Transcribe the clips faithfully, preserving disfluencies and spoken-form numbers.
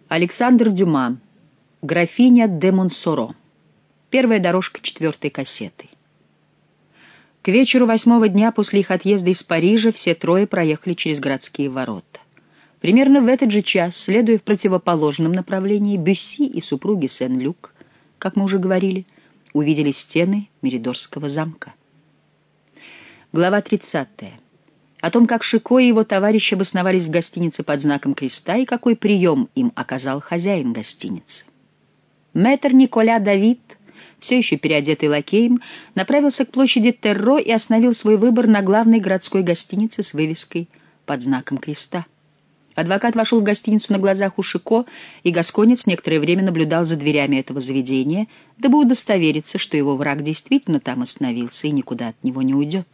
Александр Дюма. Графиня де Монсоро. Первая дорожка четвертой кассеты. К вечеру восьмого дня после их отъезда из Парижа все трое проехали через городские ворота. Примерно в этот же час, следуя в противоположном направлении, Бюсси и супруги Сен-Люк, как мы уже говорили, увидели стены Меридорского замка. Глава тридцатая. О том, как Шико и его товарищи обосновались в гостинице под знаком креста и какой прием им оказал хозяин гостиницы. Мэтр Николя Давид, все еще переодетый лакеем, направился к площади Терро и остановил свой выбор на главной городской гостинице с вывеской под знаком креста. Адвокат вошел в гостиницу на глазах у Шико, и гасконец некоторое время наблюдал за дверями этого заведения, дабы удостовериться, что его враг действительно там остановился и никуда от него не уйдет.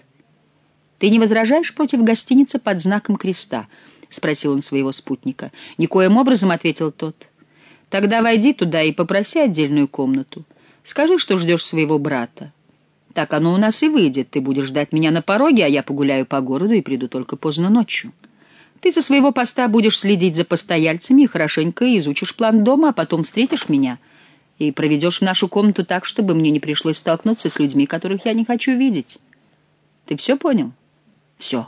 «Ты не возражаешь против гостиницы под знаком креста?» — спросил он своего спутника. «Никоим образом», — ответил тот. «Тогда войди туда и попроси отдельную комнату. Скажи, что ждешь своего брата. Так оно у нас и выйдет. Ты будешь ждать меня на пороге, а я погуляю по городу и приду только поздно ночью. Ты со своего поста будешь следить за постояльцами и хорошенько изучишь план дома, а потом встретишь меня и проведешь в нашу комнату так, чтобы мне не пришлось столкнуться с людьми, которых я не хочу видеть. Ты все понял?» «Все.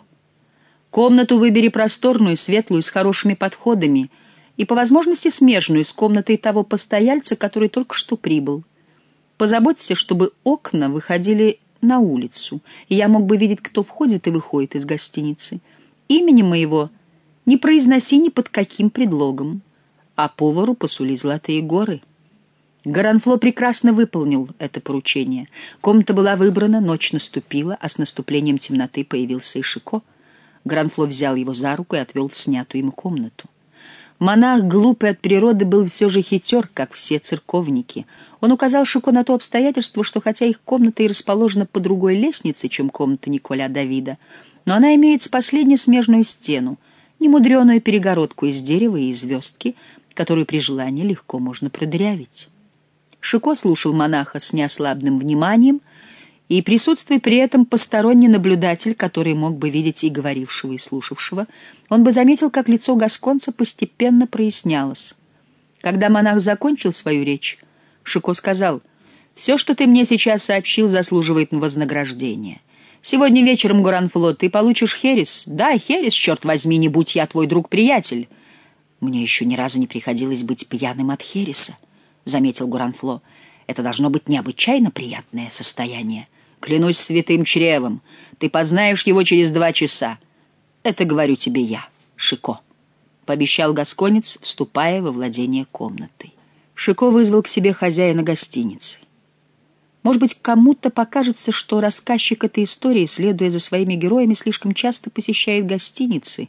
Комнату выбери просторную, светлую, с хорошими подходами и, по возможности, смежную с комнатой того постояльца, который только что прибыл. Позаботься, чтобы окна выходили на улицу, и я мог бы видеть, кто входит и выходит из гостиницы. Имени моего не произноси ни под каким предлогом, а повару посули золотые горы». Горанфло прекрасно выполнил это поручение. Комната была выбрана, ночь наступила, а с наступлением темноты появился и Шико. Горанфло взял его за руку и отвел в снятую ему комнату. Монах, глупый от природы, был все же хитер, как все церковники. Он указал Шико на то обстоятельство, что хотя их комната и расположена по другой лестнице, чем комната Николя Давида, но она имеет с последней смежную стену, немудреную перегородку из дерева и звездки, которую при желании легко можно продырявить. Шико слушал монаха с неослабным вниманием, и, присутствуя при этом посторонний наблюдатель, который мог бы видеть и говорившего, и слушавшего, он бы заметил, как лицо гасконца постепенно прояснялось. Когда монах закончил свою речь, Шико сказал: «Все, что ты мне сейчас сообщил, заслуживает вознаграждения. Сегодня вечером, Горанфло, ты получишь херес. Да, херес, черт возьми, не будь я твой друг-приятель». «Мне еще ни разу не приходилось быть пьяным от хереса», — заметил Горанфло. «Это должно быть необычайно приятное состояние. Клянусь святым чревом, ты познаешь его через два часа. Это говорю тебе я, Шико», — пообещал гасконец, вступая во владение комнатой. Шико вызвал к себе хозяина гостиницы. Может быть, кому-то покажется, что рассказчик этой истории, следуя за своими героями, слишком часто посещает гостиницы.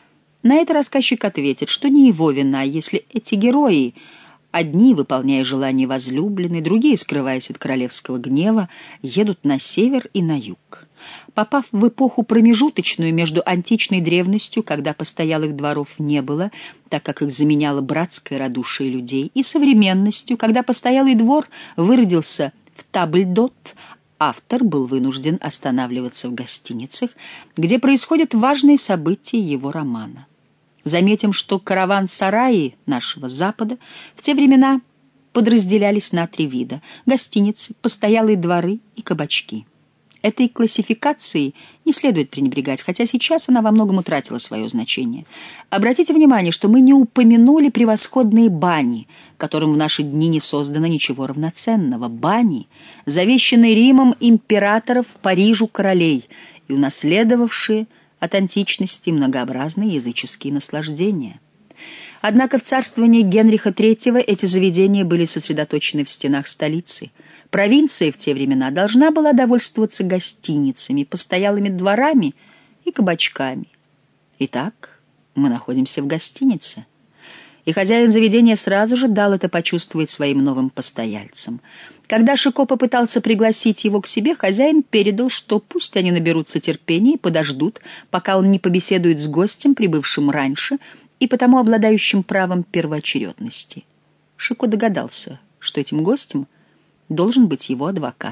На это рассказчик ответит, что не его вина, если эти герои, одни, выполняя желания возлюбленной, другие, скрываясь от королевского гнева, едут на север и на юг. Попав в эпоху промежуточную между античной древностью, когда постоялых дворов не было, так как их заменяло братское радушие людей, и современностью, когда постоялый двор выродился в табльдот, автор был вынужден останавливаться в гостиницах, где происходят важные события его романа. Заметим, что караван-сараи нашего Запада в те времена подразделялись на три вида — гостиницы, постоялые дворы и кабачки. Этой классификацией не следует пренебрегать, хотя сейчас она во многом утратила свое значение. Обратите внимание, что мы не упомянули превосходные бани, которым в наши дни не создано ничего равноценного. Бани, завещанные Римом императоров Парижу королей и унаследовавшие от античности многообразные языческие наслаждения. Однако в царствовании Генриха третьего эти заведения были сосредоточены в стенах столицы. Провинция в те времена должна была довольствоваться гостиницами, постоялыми дворами и кабачками. Итак, мы находимся в гостинице. И хозяин заведения сразу же дал это почувствовать своим новым постояльцам. Когда Шико попытался пригласить его к себе, хозяин передал, что пусть они наберутся терпения и подождут, пока он не побеседует с гостем, прибывшим раньше, и потому обладающим правом первоочередности. Шико догадался, что этим гостем должен быть его адвокат.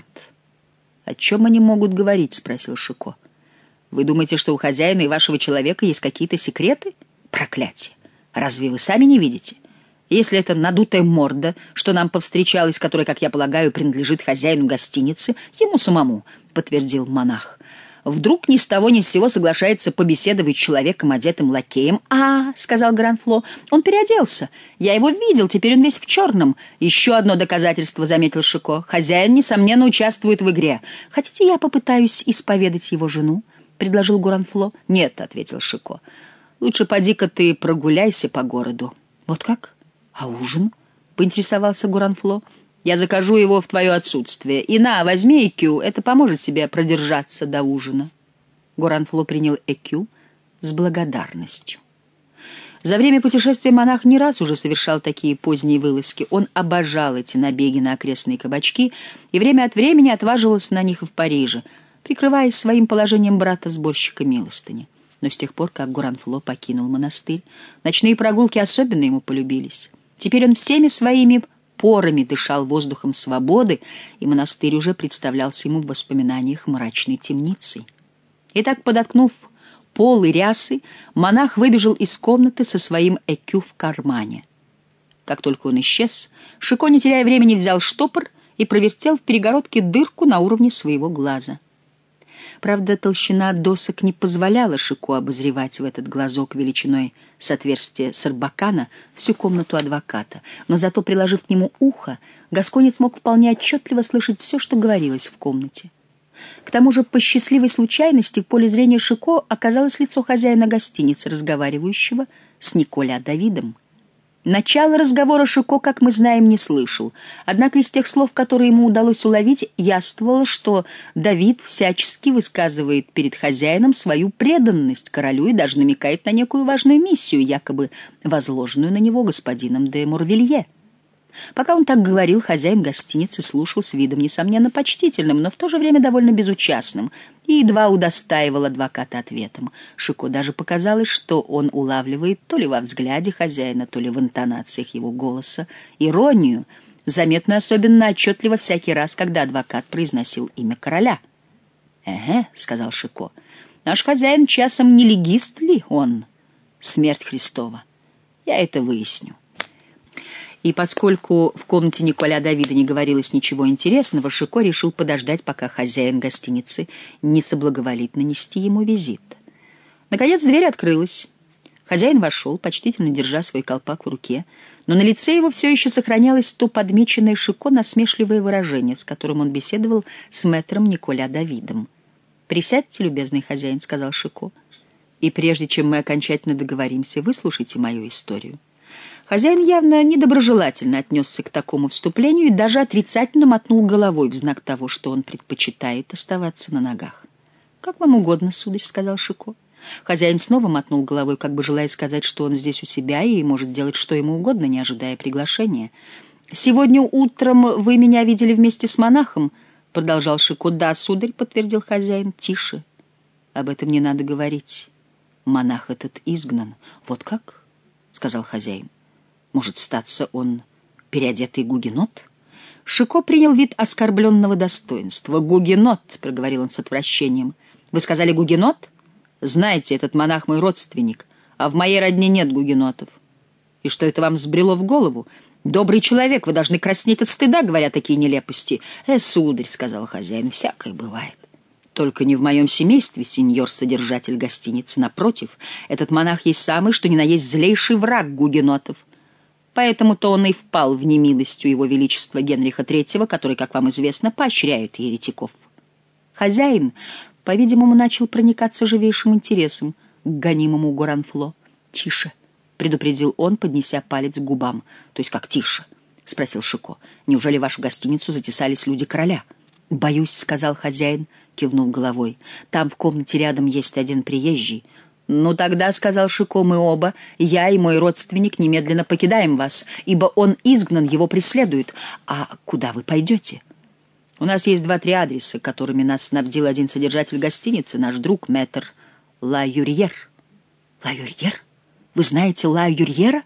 «О чем они могут говорить?» — спросил Шико. «Вы думаете, что у хозяина и вашего человека есть какие-то секреты? Проклятие! Разве вы сами не видите? Если это надутая морда, что нам повстречалась, которая, как я полагаю, принадлежит хозяину гостиницы, ему самому, — подтвердил монах. Вдруг ни с того ни с сего соглашается побеседовать с человеком, одетым лакеем. — А, — сказал Гранфло, — он переоделся. Я его видел, теперь он весь в черном. — Еще одно доказательство, — заметил Шико. — Хозяин, несомненно, участвует в игре. — Хотите, я попытаюсь исповедать его жену? — предложил Гранфло. — Нет, — ответил Шико. — Лучше поди-ка ты прогуляйся по городу. — Вот как? А ужин? — поинтересовался Гранфло. Я закажу его в твое отсутствие. И на, возьми экю, это поможет тебе продержаться до ужина. Гранфло принял экю с благодарностью. За время путешествия монах не раз уже совершал такие поздние вылазки. Он обожал эти набеги на окрестные кабачки и время от времени отваживался на них и в Париже, прикрываясь своим положением брата-сборщика милостыни. Но с тех пор, как Гранфло покинул монастырь, ночные прогулки особенно ему полюбились. Теперь он всеми своими порами дышал воздухом свободы, и монастырь уже представлялся ему в воспоминаниях мрачной темницей. Итак, подоткнув полы рясы, монах выбежал из комнаты со своим экю в кармане. Как только он исчез, Шико, не теряя времени, взял штопор и провертел в перегородке дырку на уровне своего глаза. Правда, толщина досок не позволяла Шико обозревать в этот глазок величиной с отверстия сарбакана всю комнату адвоката, но зато, приложив к нему ухо, гасконец мог вполне отчетливо слышать все, что говорилось в комнате. К тому же, по счастливой случайности, в поле зрения Шико оказалось лицо хозяина гостиницы, разговаривающего с Николя Давидом. Начало разговора Шико, как мы знаем, не слышал, однако из тех слов, которые ему удалось уловить, яствовало, что Давид всячески высказывает перед хозяином свою преданность королю и даже намекает на некую важную миссию, якобы возложенную на него господином де Морвилье. Пока он так говорил, хозяин гостиницы слушал с видом, несомненно, почтительным, но в то же время довольно безучастным, и едва удостаивал адвоката ответом. Шико даже показалось, что он улавливает то ли во взгляде хозяина, то ли в интонациях его голоса иронию, заметную особенно отчетливо всякий раз, когда адвокат произносил имя короля. «Эге», — сказал Шико, — «наш хозяин часом не легист ли он? Смерть Христова. Я это выясню». И поскольку в комнате Николя Давида не говорилось ничего интересного, Шико решил подождать, пока хозяин гостиницы не соблаговолит нанести ему визит. Наконец дверь открылась. Хозяин вошел, почтительно держа свой колпак в руке, но на лице его все еще сохранялось то подмеченное Шико насмешливое выражение, с которым он беседовал с мэтром Николя Давидом. «Присядьте, любезный хозяин», — сказал Шико, — «и прежде чем мы окончательно договоримся, выслушайте мою историю». Хозяин явно недоброжелательно отнесся к такому вступлению и даже отрицательно мотнул головой в знак того, что он предпочитает оставаться на ногах. «Как вам угодно, сударь», — сказал Шико. Хозяин снова мотнул головой, как бы желая сказать, что он здесь у себя и может делать что ему угодно, не ожидая приглашения. «Сегодня утром вы меня видели вместе с монахом», — продолжал Шико. «Да, сударь», — подтвердил хозяин. «Тише. Об этом не надо говорить. Монах этот изгнан». «Вот как?» — сказал хозяин. «Может, статься он переодетый гугенот?» Шико принял вид оскорбленного достоинства. «Гугенот», — проговорил он с отвращением. «Вы сказали гугенот? Знаете, этот монах мой родственник, а в моей родне нет гугенотов. И что это вам взбрело в голову? Добрый человек, вы должны краснеть от стыда, говоря такие нелепости». «Э, сударь», — сказал хозяин, — «всякое бывает. Только не в моем семействе, сеньор-содержатель гостиницы. Напротив, этот монах есть самый, что ни на есть злейший враг гугенотов. Поэтому-то он и впал в немилость у его величества Генриха Третьего, который, как вам известно, поощряет еретиков». Хозяин, по-видимому, начал проникаться живейшим интересом к гонимому Гранфло. «Тише», — предупредил он, поднеся палец к губам. «То есть как тише?» — спросил Шико. «Неужели в вашу гостиницу затесались люди короля?» «Боюсь», — сказал хозяин, кивнув головой. «Там в комнате рядом есть один приезжий». «Ну тогда, — сказал Шико, — мы оба, я и мой родственник, немедленно покидаем вас, ибо он изгнан, его преследуют. А куда вы пойдете?» «У нас есть два-три адреса, которыми нас снабдил один содержатель гостиницы, наш друг, мэтр Ла Юрьер». «Ла Юрьер? Вы знаете Ла Юрьера?»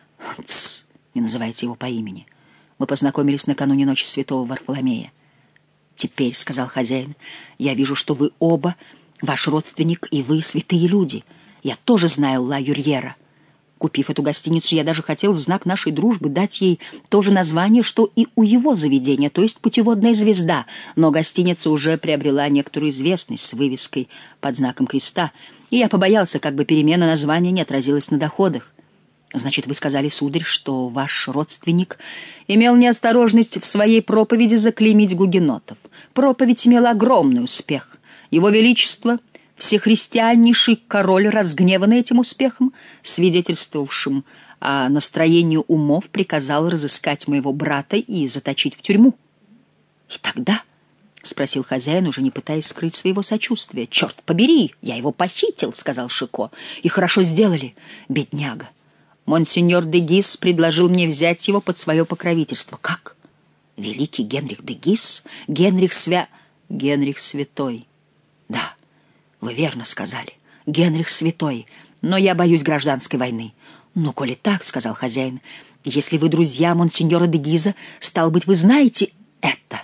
«Тсс, не называйте его по имени. Мы познакомились накануне ночи святого Варфоломея». «Теперь, — сказал хозяин, — я вижу, что вы оба, ваш родственник и вы, святые люди. Я тоже знаю Ла Юрьера. Купив эту гостиницу, я даже хотел в знак нашей дружбы дать ей то же название, что и у его заведения, то есть «Путеводная звезда», но гостиница уже приобрела некоторую известность с вывеской под знаком креста, и я побоялся, как бы перемена названия не отразилась на доходах. Значит, вы сказали, сударь, что ваш родственник имел неосторожность в своей проповеди заклеймить гугенотов. Проповедь имела огромный успех. Его Величество, всехристианнейший король, разгневанный этим успехом, свидетельствовавшим о настроении умов, приказал разыскать моего брата и заточить в тюрьму. — И тогда? — спросил хозяин, уже не пытаясь скрыть своего сочувствия. — Черт побери, я его похитил, — сказал Шико. — И хорошо сделали, бедняга. Монсеньор де Гис предложил мне взять его под свое покровительство. — Как? Великий Генрих де Гис? Генрих свя... Генрих Святой. — Да. Вы верно сказали. Генрих Святой. Но я боюсь гражданской войны. — Ну, коли так, — сказал хозяин, — если вы друзья монсеньора де Гиза, стало быть, вы знаете это.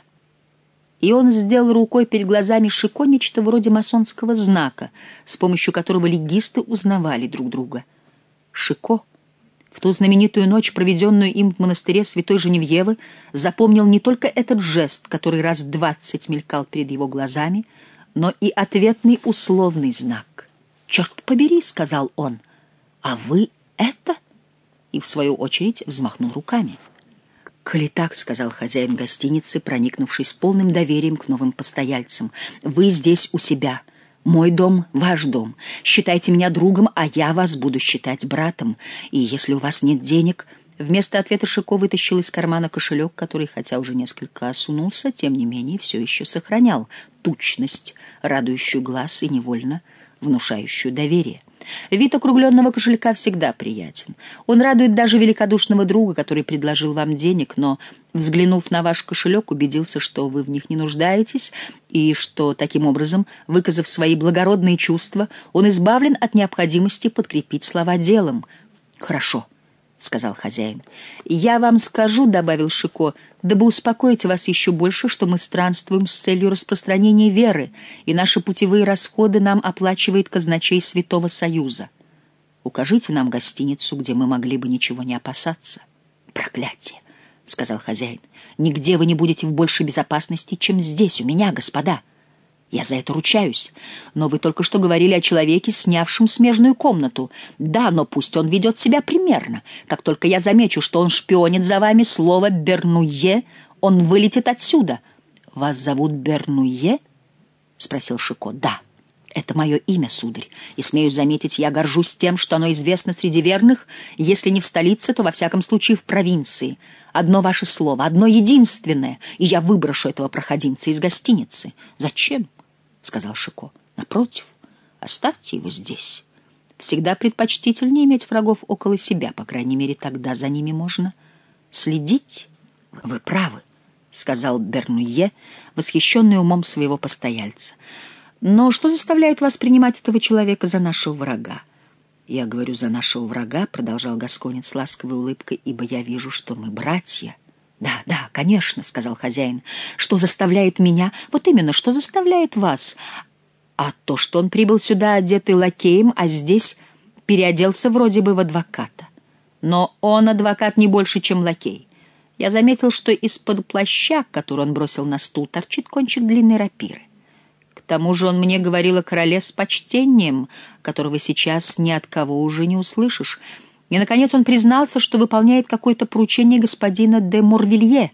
И он сделал рукой перед глазами Шико нечто вроде масонского знака, с помощью которого легисты узнавали друг друга. Шико в ту знаменитую ночь, проведенную им в монастыре Святой Женевьевы, запомнил не только этот жест, который раз двадцать мелькал перед его глазами, но и ответный условный знак. «Черт побери», — сказал он, — «а вы это?» И, в свою очередь, взмахнул руками. «Коли так», — сказал хозяин гостиницы, проникнувшись полным доверием к новым постояльцам, — «вы здесь у себя. Мой дом — ваш дом. Считайте меня другом, а я вас буду считать братом. И если у вас нет денег...» Вместо ответа Шико вытащил из кармана кошелек, который, хотя уже несколько осунулся, тем не менее все еще сохранял тучность, радующую глаз и невольно внушающую доверие. Вид округленного кошелька всегда приятен. Он радует даже великодушного друга, который предложил вам денег, но, взглянув на ваш кошелек, убедился, что вы в них не нуждаетесь, и что, таким образом, выказав свои благородные чувства, он избавлен от необходимости подкрепить слова делом. «Хорошо», — сказал хозяин. «Я вам скажу, — добавил Шико, — дабы успокоить вас еще больше, что мы странствуем с целью распространения веры, и наши путевые расходы нам оплачивает казначей Святого Союза. Укажите нам гостиницу, где мы могли бы ничего не опасаться». «Проклятие!» — сказал хозяин. «Нигде вы не будете в большей безопасности, чем здесь, у меня, господа. Я за это ручаюсь. Но вы только что говорили о человеке, снявшем смежную комнату. Да, но пусть он ведет себя примерно. Как только я замечу, что он шпионит за вами, слово «Бернуе», он вылетит отсюда. — Вас зовут Бернуе? — спросил Шико. — Да, это мое имя, сударь. И, смею заметить, я горжусь тем, что оно известно среди верных, если не в столице, то, во всяком случае, в провинции. Одно ваше слово, одно единственное, и я выброшу этого проходимца из гостиницы. — Зачем? — сказал Шико. — Напротив, оставьте его здесь. Всегда предпочтительнее иметь врагов около себя, по крайней мере, тогда за ними можно следить. — Вы правы, — сказал Бернуе, восхищенный умом своего постояльца. — Но что заставляет вас принимать этого человека за нашего врага? — Я говорю «за нашего врага», — продолжал гасконец с ласковой улыбкой, — ибо я вижу, что мы братья. «Да, да, конечно», — сказал хозяин. «Что заставляет меня?» «Вот именно, что заставляет вас?» «А то, что он прибыл сюда одетый лакеем, а здесь переоделся вроде бы в адвоката. Но он адвокат не больше, чем лакей. Я заметил, что из-под плаща, который он бросил на стул, торчит кончик длинной рапиры. К тому же он мне говорил о короле с почтением, которого сейчас ни от кого уже не услышишь». И, наконец, он признался, что выполняет какое-то поручение господина де Морвилье.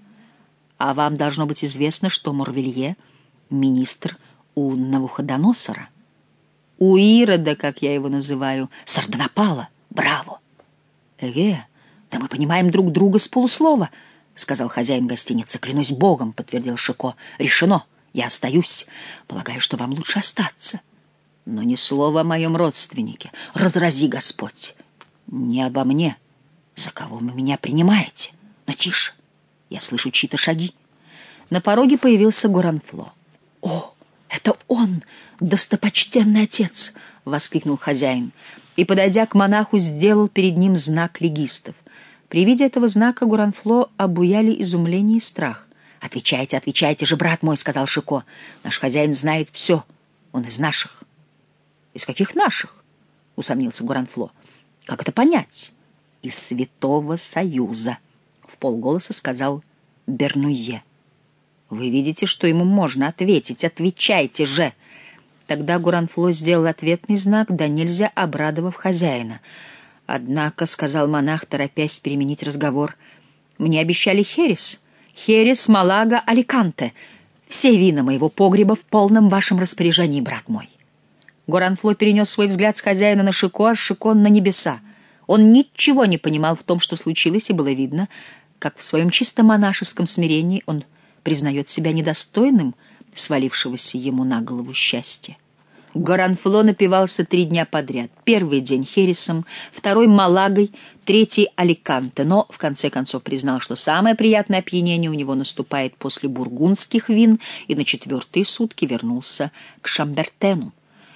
А вам должно быть известно, что Морвилье — министр у Навуходоносора. У Ирода, как я его называю, Сардонапала. Браво! — Эге, да мы понимаем друг друга с полуслова, — сказал хозяин гостиницы. — Клянусь богом, — подтвердил Шико. — Решено, я остаюсь. Полагаю, что вам лучше остаться. Но ни слова о моем родственнике. Разрази Господь. Не обо мне. За кого вы меня принимаете? Но тише. Я слышу чьи-то шаги. На пороге появился Горанфло. — О, это он, достопочтенный отец! — воскликнул хозяин. И, подойдя к монаху, сделал перед ним знак легистов. При виде этого знака Горанфло обуяли изумление и страх. — Отвечайте, отвечайте же, брат мой, — сказал Шико. — Наш хозяин знает все. Он из наших. — Из каких наших? — усомнился Горанфло. — Как это понять? Из Святого Союза, в полголоса сказал Бернуе. Вы видите, что ему можно ответить. Отвечайте же. Тогда Гуранфло сделал ответный знак, да нельзя обрадовав хозяина. Однако, — сказал монах, торопясь переменить разговор, — мне обещали херес. Херес, Малага, Аликанте. Все вина моего погреба в полном вашем распоряжении, брат мой. Гуранфло перенес свой взгляд с хозяина на Шико, а Шико на небеса. Он ничего не понимал в том, что случилось, и было видно, как в своем чисто монашеском смирении он признает себя недостойным свалившегося ему на голову счастья. Гуранфло напивался три дня подряд. Первый день хересом, второй — Малагой, третий — Аликанте, но в конце концов признал, что самое приятное опьянение у него наступает после бургундских вин, и на четвертые сутки вернулся к Шамбертену.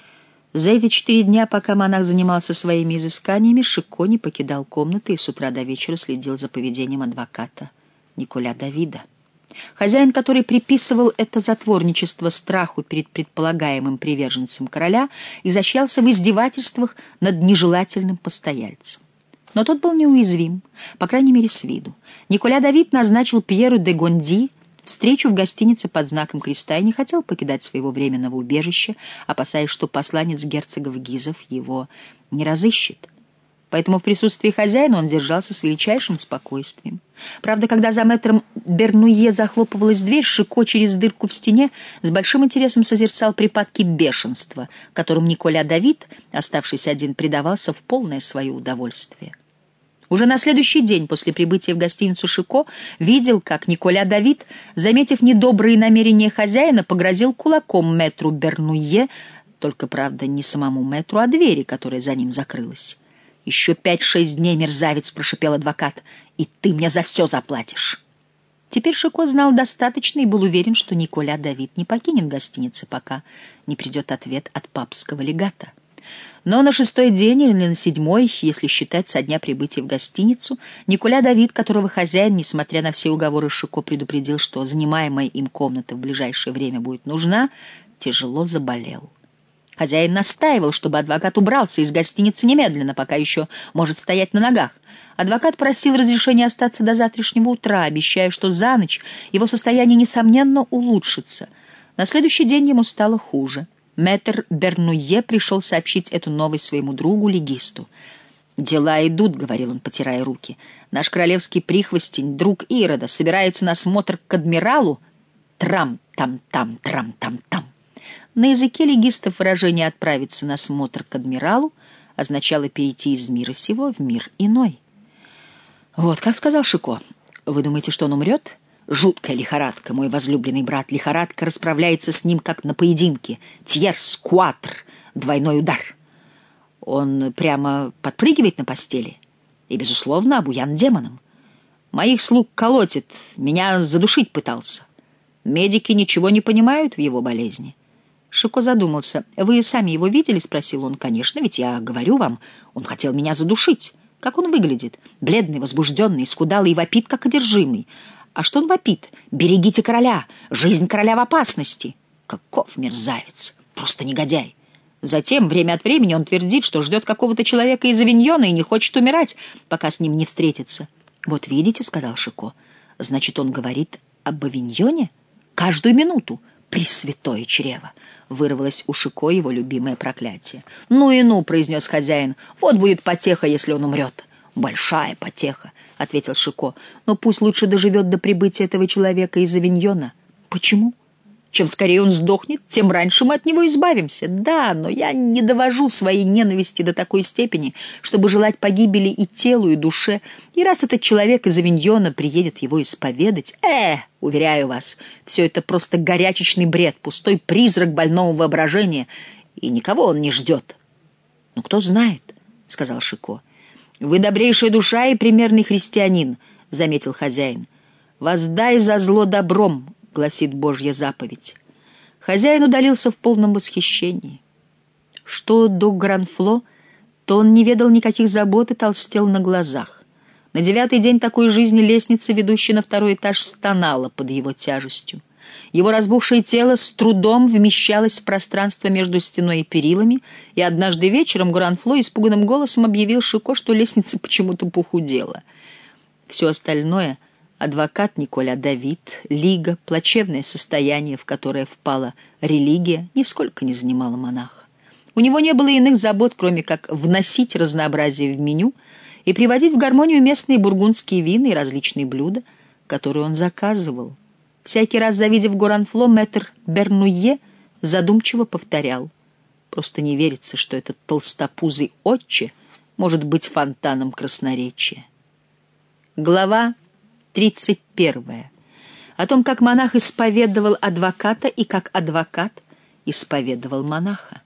За эти четыре дня, пока монах занимался своими изысканиями, Шико не покидал комнаты и с утра до вечера следил за поведением адвоката Николя Давида. Хозяин, который приписывал это затворничество страху перед предполагаемым приверженцем короля, изощрялся в издевательствах над нежелательным постояльцем. Но тот был неуязвим, по крайней мере, с виду. Николя Давид назначил Пьеру де Гонди встречу в гостинице под знаком креста и не хотел покидать своего временного убежища, опасаясь, что посланец герцогов Гизов его не разыщет. Поэтому в присутствии хозяина он держался с величайшим спокойствием. Правда, когда за мэтром Бернуе захлопывалась дверь, Шико через дырку в стене с большим интересом созерцал припадки бешенства, которым Николя Давид, оставшись один, предавался в полное свое удовольствие. Уже на следующий день после прибытия в гостиницу Шико видел, как Николя Давид, заметив недобрые намерения хозяина, погрозил кулаком мэтру Бернуе, только, правда, не самому мэтру, а двери, которая за ним закрылась. «Еще пять-шесть дней, мерзавец!» — прошипел адвокат. «И ты мне за все заплатишь!» Теперь Шико знал достаточно и был уверен, что Николя Давид не покинет гостиницы, пока не придет ответ от папского легата. Но на шестой день или на седьмой, если считать со дня прибытия в гостиницу, Николя Давид, которого хозяин, несмотря на все уговоры Шико, предупредил, что занимаемая им комната в ближайшее время будет нужна, тяжело заболел. Хозяин настаивал, чтобы адвокат убрался из гостиницы немедленно, пока еще может стоять на ногах. Адвокат просил разрешения остаться до завтрашнего утра, обещая, что за ночь его состояние, несомненно, улучшится. На следующий день ему стало хуже. Мэтр Бернуе пришел сообщить эту новость своему другу-легисту. «Дела идут», — говорил он, потирая руки. «Наш королевский прихвостень, друг Ирода, собирается на смотр к адмиралу. Трам-там-там, трам-там-там». На языке легистов выражение «отправиться на смотр к адмиралу» означало перейти из мира сего в мир иной. «Вот, как сказал Шико, вы думаете, что он умрет? Жуткая лихорадка, мой возлюбленный брат, лихорадка расправляется с ним, как на поединке. Тьерс, куатр, двойной удар. Он прямо подпрыгивает на постели и, безусловно, обуян демоном. Моих слуг колотит, меня задушить пытался. Медики ничего не понимают в его болезни». Шико задумался. «Вы сами его видели?» — спросил он. «Конечно, ведь я говорю вам, он хотел меня задушить. Как он выглядит? Бледный, возбужденный, исхудалый и вопит, как одержимый. А что он вопит? Берегите короля! Жизнь короля в опасности!» Каков мерзавец! Просто негодяй! Затем, время от времени, он твердит, что ждет какого-то человека из Авиньона и не хочет умирать, пока с ним не встретится. «Вот видите», — сказал Шико, — «значит, он говорит об Авиньоне? Каждую минуту! Пресвятое чрево!» — вырвалось у Шико его любимое проклятие. «Ну и ну!» — произнес хозяин. «Вот будет потеха, если он умрет». «Большая потеха», — ответил Шико. «Но пусть лучше доживет до прибытия этого человека из Авиньона». «Почему? Чем скорее он сдохнет, тем раньше мы от него избавимся. Да, но я не довожу своей ненависти до такой степени, чтобы желать погибели и телу, и душе. И раз этот человек из Авиньона приедет его исповедать... Э, уверяю вас, все это просто горячечный бред, пустой призрак больного воображения, и никого он не ждет». «Ну, кто знает», — сказал Шико. «Вы добрейшая душа и примерный христианин», — заметил хозяин. «Воздай за зло добром», — гласит Божья заповедь. Хозяин удалился в полном восхищении. Что до Гуранфло, то он не ведал никаких забот и толстел на глазах. На девятый день такой жизни лестница, ведущая на второй этаж, стонала под его тяжестью. Его разбухшее тело с трудом вмещалось в пространство между стеной и перилами, и однажды вечером Горанфло испуганным голосом объявил Шико, что лестница почему-то похудела. Все остальное — адвокат Николя Давид, лига, плачевное состояние, в которое впала религия, нисколько не занимало монаха. У него не было иных забот, кроме как вносить разнообразие в меню и приводить в гармонию местные бургундские вина и различные блюда, которые он заказывал. Всякий раз, завидев Горанфло, мэтр Бернуе задумчиво повторял: «Просто не верится, что этот толстопузый отче может быть фонтаном красноречия». Глава тридцать первая. О том, как монах исповедовал адвоката и как адвокат исповедовал монаха.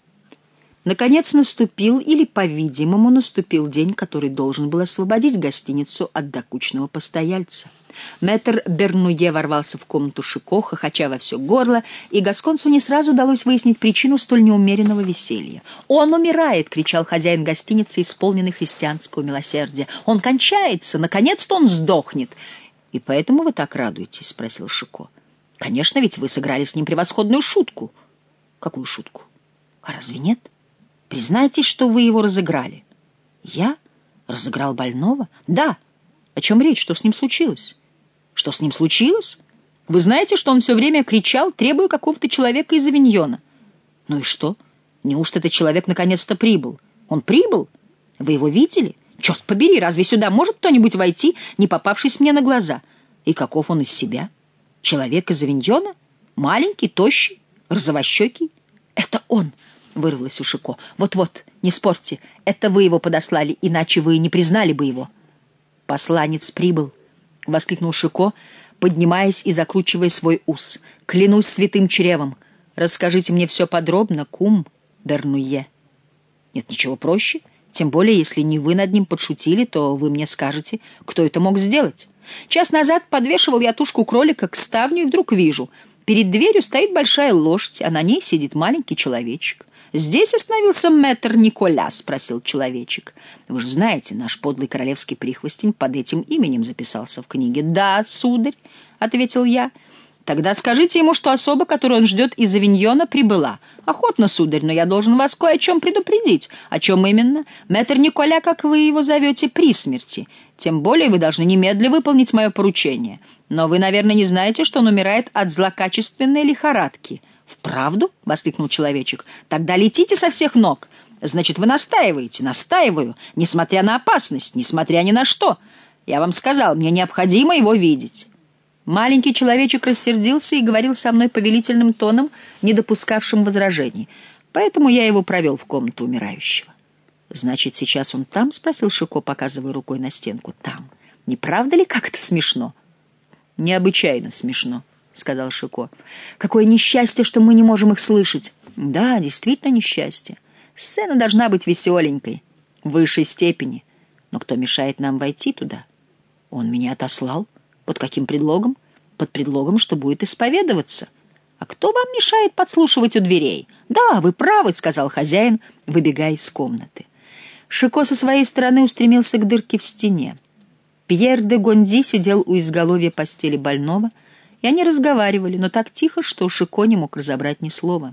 Наконец наступил, или, по-видимому, наступил день, который должен был освободить гостиницу от докучного постояльца. Мэтр Бернуе ворвался в комнату Шико, хохоча во все горло, и гасконцу не сразу удалось выяснить причину столь неумеренного веселья. «Он умирает!» — кричал хозяин гостиницы, исполненный христианского милосердия. «Он кончается! Наконец-то он сдохнет!» «И поэтому вы так радуетесь?» — спросил Шико. «Конечно, ведь вы сыграли с ним превосходную шутку». «Какую шутку? А разве нет? Признайтесь, что вы его разыграли». «Я? Разыграл больного?» «Да. О чем речь? Что с ним случилось?» «Что с ним случилось? Вы знаете, что он все время кричал, требуя какого-то человека из Авиньона». «Ну и что? Неужто этот человек наконец-то прибыл?» «Он прибыл? Вы его видели? Черт побери, разве сюда может кто-нибудь войти, не попавшись мне на глаза? И каков он из себя? Человек из Авиньона? Маленький, тощий, розовощекий?» «Это он!» — вырвалось у Шико. «Вот-вот, не спорьте, это вы его подослали, иначе вы не признали бы его». «Посланец прибыл!» — воскликнул Шико, поднимаясь и закручивая свой ус. «Клянусь святым чревом! Расскажите мне все подробно, кум Бернуе». «Нет ничего проще. Тем более, если не вы над ним подшутили, то вы мне скажете, кто это мог сделать. Час назад подвешивал я тушку кролика к ставню, и вдруг вижу, перед дверью стоит большая лошадь, а на ней сидит маленький человечек. «Здесь остановился мэтр Николя?» — спросил человечек. «Вы же знаете, наш подлый королевский прихвостень под этим именем записался в книге». «Да, сударь», — ответил я. «Тогда скажите ему, что особа, которую он ждет из Авиньона, прибыла». «Охотно, сударь, но я должен вас кое о чем предупредить». «О чем именно?» «Мэтр Николя, как вы его зовете, при смерти. Тем более вы должны немедленно выполнить мое поручение. Но вы, наверное, не знаете, что он умирает от злокачественной лихорадки». «Вправду?» — воскликнул человечек. «Тогда летите со всех ног». «Значит, вы настаиваете?» «Настаиваю, несмотря на опасность, несмотря ни на что. Я вам сказал, мне необходимо его видеть». Маленький человечек рассердился и говорил со мной повелительным тоном, не допускавшим возражений. Поэтому я его провел в комнату умирающего. «Значит, сейчас он там?» — спросил Шико, показывая рукой на стенку. «Там. Не правда ли, как это смешно?» «Необычайно смешно», — сказал Шико. «Какое несчастье, что мы не можем их слышать!» «Да, действительно несчастье. Сцена должна быть веселенькой, в высшей степени. Но кто мешает нам войти туда?» «Он меня отослал. Под каким предлогом?» «Под предлогом, что будет исповедоваться». «А кто вам мешает подслушивать у дверей?» «Да, вы правы», — сказал хозяин, выбегая из комнаты. Шико со своей стороны устремился к дырке в стене. Пьер де Гонди сидел у изголовья постели больного, и они разговаривали, но так тихо, что Шико не мог разобрать ни слова.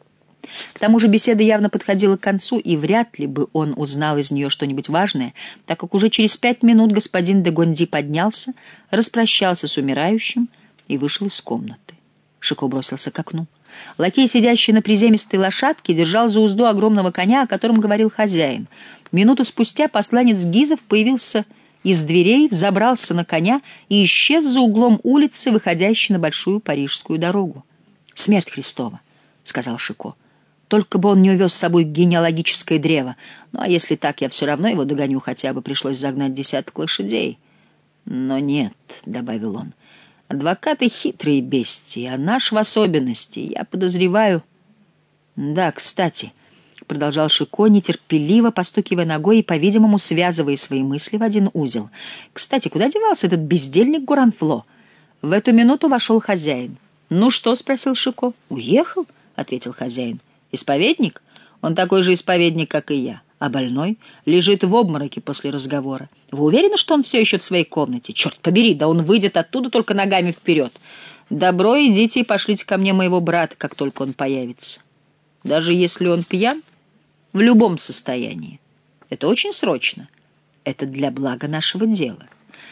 К тому же беседа явно подходила к концу, и вряд ли бы он узнал из нее что-нибудь важное, так как уже через пять минут господин де Гонди поднялся, распрощался с умирающим и вышел из комнаты. Шико бросился к окну. Лакей, сидящий на приземистой лошадке, держал за узду огромного коня, о котором говорил хозяин. Минуту спустя посланец Гизов появился из дверей, взобрался на коня и исчез за углом улицы, выходящей на большую парижскую дорогу. «Смерть Христова», — сказал Шико. «Только бы он не увез с собой генеалогическое древо. Ну, а если так, я все равно его догоню, хотя бы пришлось загнать десяток лошадей». «Но нет», — добавил он, — «адвокаты хитрые бестии, а наш в особенности, я подозреваю...» «Да, кстати», — продолжал Шико, нетерпеливо постукивая ногой и, по-видимому, связывая свои мысли в один узел. «Кстати, куда девался этот бездельник Горанфло?» В эту минуту вошел хозяин. «Ну что?» — спросил Шико. «Уехал?» — ответил хозяин. «Исповедник? Он такой же исповедник, как и я. А больной лежит в обмороке после разговора. Вы уверены, что он все еще в своей комнате? Черт побери, да он выйдет оттуда только ногами вперед. Добро, идите и пошлите ко мне моего брата, как только он появится. Даже если он пьян, в любом состоянии. Это очень срочно. Это для блага нашего дела».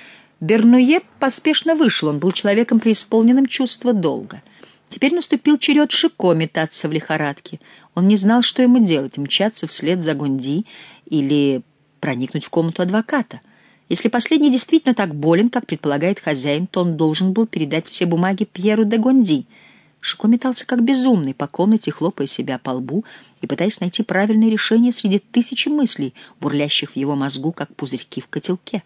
Бернуе поспешно вышел, он был человеком преисполненным чувства долга. Теперь наступил черед Шико метаться в лихорадке. Он не знал, что ему делать — мчаться вслед за Гонди или проникнуть в комнату адвоката. Если последний действительно так болен, как предполагает хозяин, то он должен был передать все бумаги Пьеру де Гонди. Шико метался как безумный по комнате, хлопая себя по лбу и пытаясь найти правильное решение среди тысячи мыслей, бурлящих в его мозгу, как пузырьки в котелке.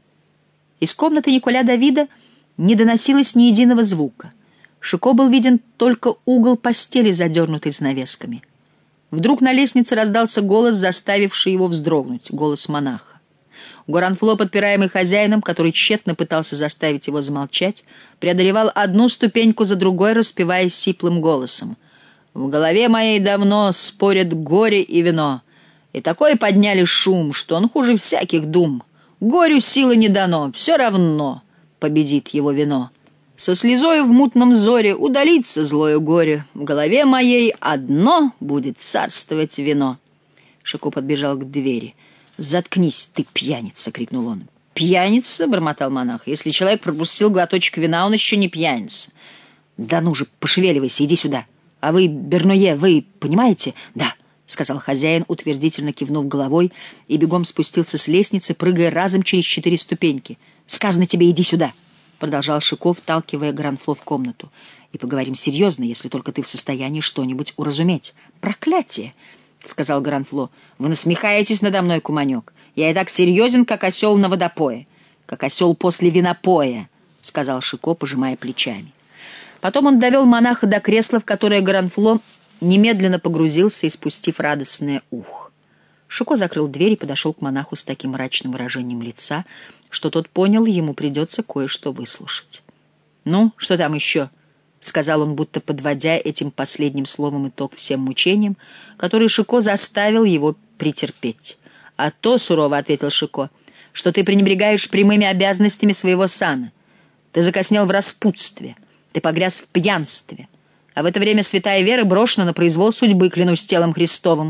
Из комнаты Николя Давида не доносилось ни единого звука. Шико был виден только угол постели, задернутый занавесками. Вдруг на лестнице раздался голос, заставивший его вздрогнуть, голос монаха. Горанфло, подпираемый хозяином, который тщетно пытался заставить его замолчать, преодолевал одну ступеньку за другой, распевая сиплым голосом. «В голове моей давно спорят горе и вино, и такой подняли шум, что он хуже всяких дум. Горю силы не дано, все равно победит его вино. Со слезою в мутном зоре удалится злое горе. В голове моей одно будет царствовать вино». Шико подбежал к двери. «Заткнись, ты пьяница!» — крикнул он. «Пьяница?» — бормотал монах. «Если человек пропустил глоточек вина, он еще не пьяница». «Да ну же, пошевеливайся, иди сюда. А вы, Бернуе, вы понимаете?» «Да», — сказал хозяин, утвердительно кивнув головой, и бегом спустился с лестницы, прыгая разом через четыре ступеньки. «Сказано тебе, иди сюда», — продолжал Шико, вталкивая Горанфло в комнату. «И поговорим серьезно, если только ты в состоянии что-нибудь уразуметь». «Проклятие!» — сказал Горанфло. «Вы насмехаетесь надо мной, куманек. Я и так серьезен, как осел на водопое. Как осел после винопоя», — сказал Шико, пожимая плечами. Потом он довел монаха до кресла, в которое Горанфло немедленно погрузился, испустив радостное «ух». Шико закрыл дверь и подошел к монаху с таким мрачным выражением лица, что тот понял, ему придется кое-что выслушать. «Ну, что там еще?» — сказал он, будто подводя этим последним словом итог всем мучениям, которые Шико заставил его претерпеть. «А то, — сурово ответил Шико, — что ты пренебрегаешь прямыми обязанностями своего сана. Ты закоснел в распутстве, ты погряз в пьянстве, а в это время святая вера брошена на произвол судьбы, клянусь телом Христовым».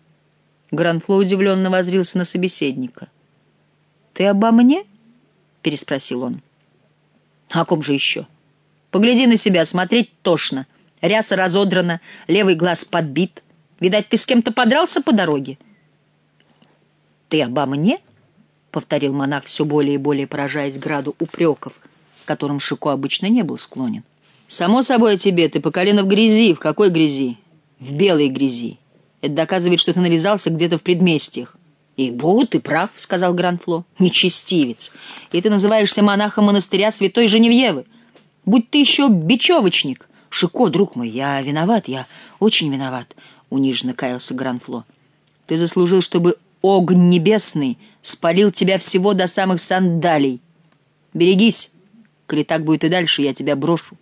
Горанфло удивленно воззрился на собеседника. «Ты обо мне?» — переспросил он. «О ком же еще? Погляди на себя, смотреть тошно. Ряса разодрана, левый глаз подбит. Видать, ты с кем-то подрался по дороге?» «Ты обо мне?» — повторил монах, все более и более поражаясь граду упреков, к которым Шико обычно не был склонен. «Само собой о тебе, ты по колено в грязи. В какой грязи? В белой грязи. Это доказывает, что ты нализался где-то в предместьях». «И-богу, ты прав», — сказал Горанфло. «Нечестивец. И ты называешься монахом монастыря святой Женевьевы. Будь ты еще бечевочник». «Шико, друг мой, я виноват, я очень виноват», — униженно каялся Горанфло. «Ты заслужил, чтобы огонь небесный спалил тебя всего до самых сандалий. Берегись, коли так будет и дальше, я тебя брошу».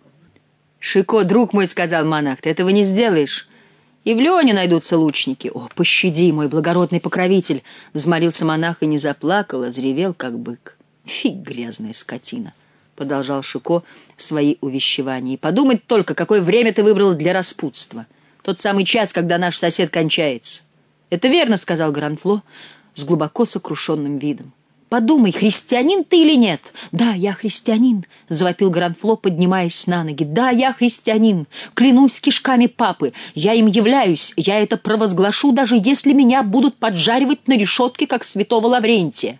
«Шико, друг мой, — сказал монах, — ты этого не сделаешь. И в Леоне найдутся лучники». «О, пощади, мой благородный покровитель!» — взмолился монах и не заплакал, а заревел, как бык. «Фиг, грязная скотина!» — продолжал Шико свои увещевания. «И подумать только, какое время ты выбрал для распутства. Тот самый час, когда наш сосед кончается». «Это верно», — сказал Горанфло с глубоко сокрушенным видом. «Подумай, христианин ты или нет?» «Да, я христианин», — завопил Горанфло, поднимаясь на ноги. «Да, я христианин. Клянусь кишками папы. Я им являюсь. Я это провозглашу, даже если меня будут поджаривать на решетке, как святого Лаврентия».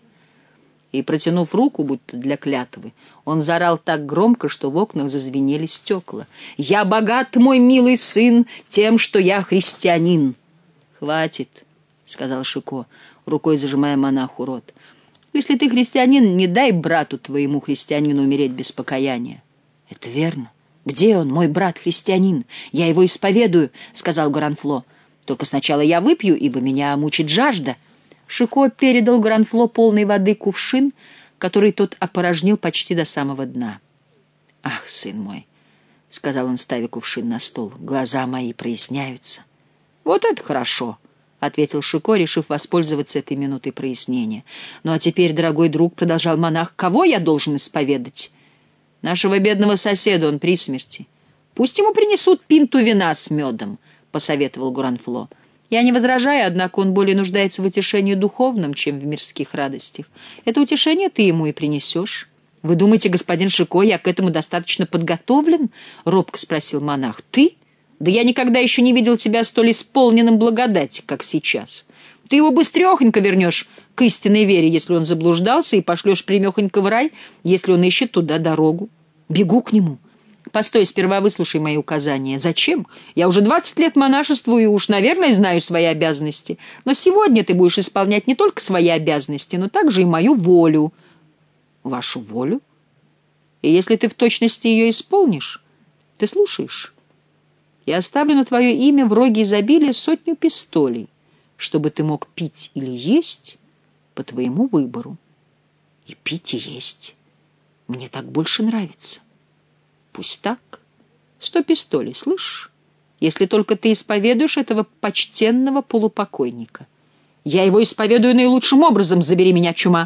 И, протянув руку, будто для клятвы, он заорал так громко, что в окнах зазвенели стекла. «Я богат, мой милый сын, тем, что я христианин». «Хватит», — сказал Шико, рукой зажимая монаху рот. «Если ты христианин, не дай брату твоему христианину умереть без покаяния». «Это верно. Где он, мой брат-христианин? Я его исповедую», — сказал Горанфло. «Только сначала я выпью, ибо меня мучит жажда». Шико передал Горанфло полной воды кувшин, который тот опорожнил почти до самого дна. «Ах, сын мой», — сказал он, ставя кувшин на стол, — «глаза мои проясняются». «Вот это хорошо», — ответил Шико, решив воспользоваться этой минутой прояснения. «Ну а теперь, дорогой друг, — продолжал монах, — кого я должен исповедать?» Нашего бедного соседа, он при смерти. Пусть ему принесут пинту вина с медом, — посоветовал Гуранфло. Я не возражаю, однако он более нуждается в утешении духовном, чем в мирских радостях. Это утешение ты ему и принесешь. Вы думаете, господин Шико, я к этому достаточно подготовлен? — робко спросил монах. Ты? Да я никогда еще не видел тебя столь исполненным благодати, как сейчас. Ты его быстрехонько вернешь к истинной вере, если он заблуждался, и пошлешь прямехонько в рай, если он ищет туда дорогу. Бегу к нему. Постой, сперва выслушай мои указания. Зачем? Я уже двадцать лет монашествую и уж, наверное, знаю свои обязанности. Но сегодня ты будешь исполнять не только свои обязанности, но также и мою волю. Вашу волю? И если ты в точности ее исполнишь, ты слушаешь. Я оставлю на твое имя в роге изобилия сотню пистолей, чтобы ты мог пить или есть по твоему выбору. И пить, и есть. Мне так больше нравится. Пусть так. Сто пистолей, слышишь? Если только ты исповедуешь этого почтенного полупокойника. Я его исповедую наилучшим образом, забери меня, чума.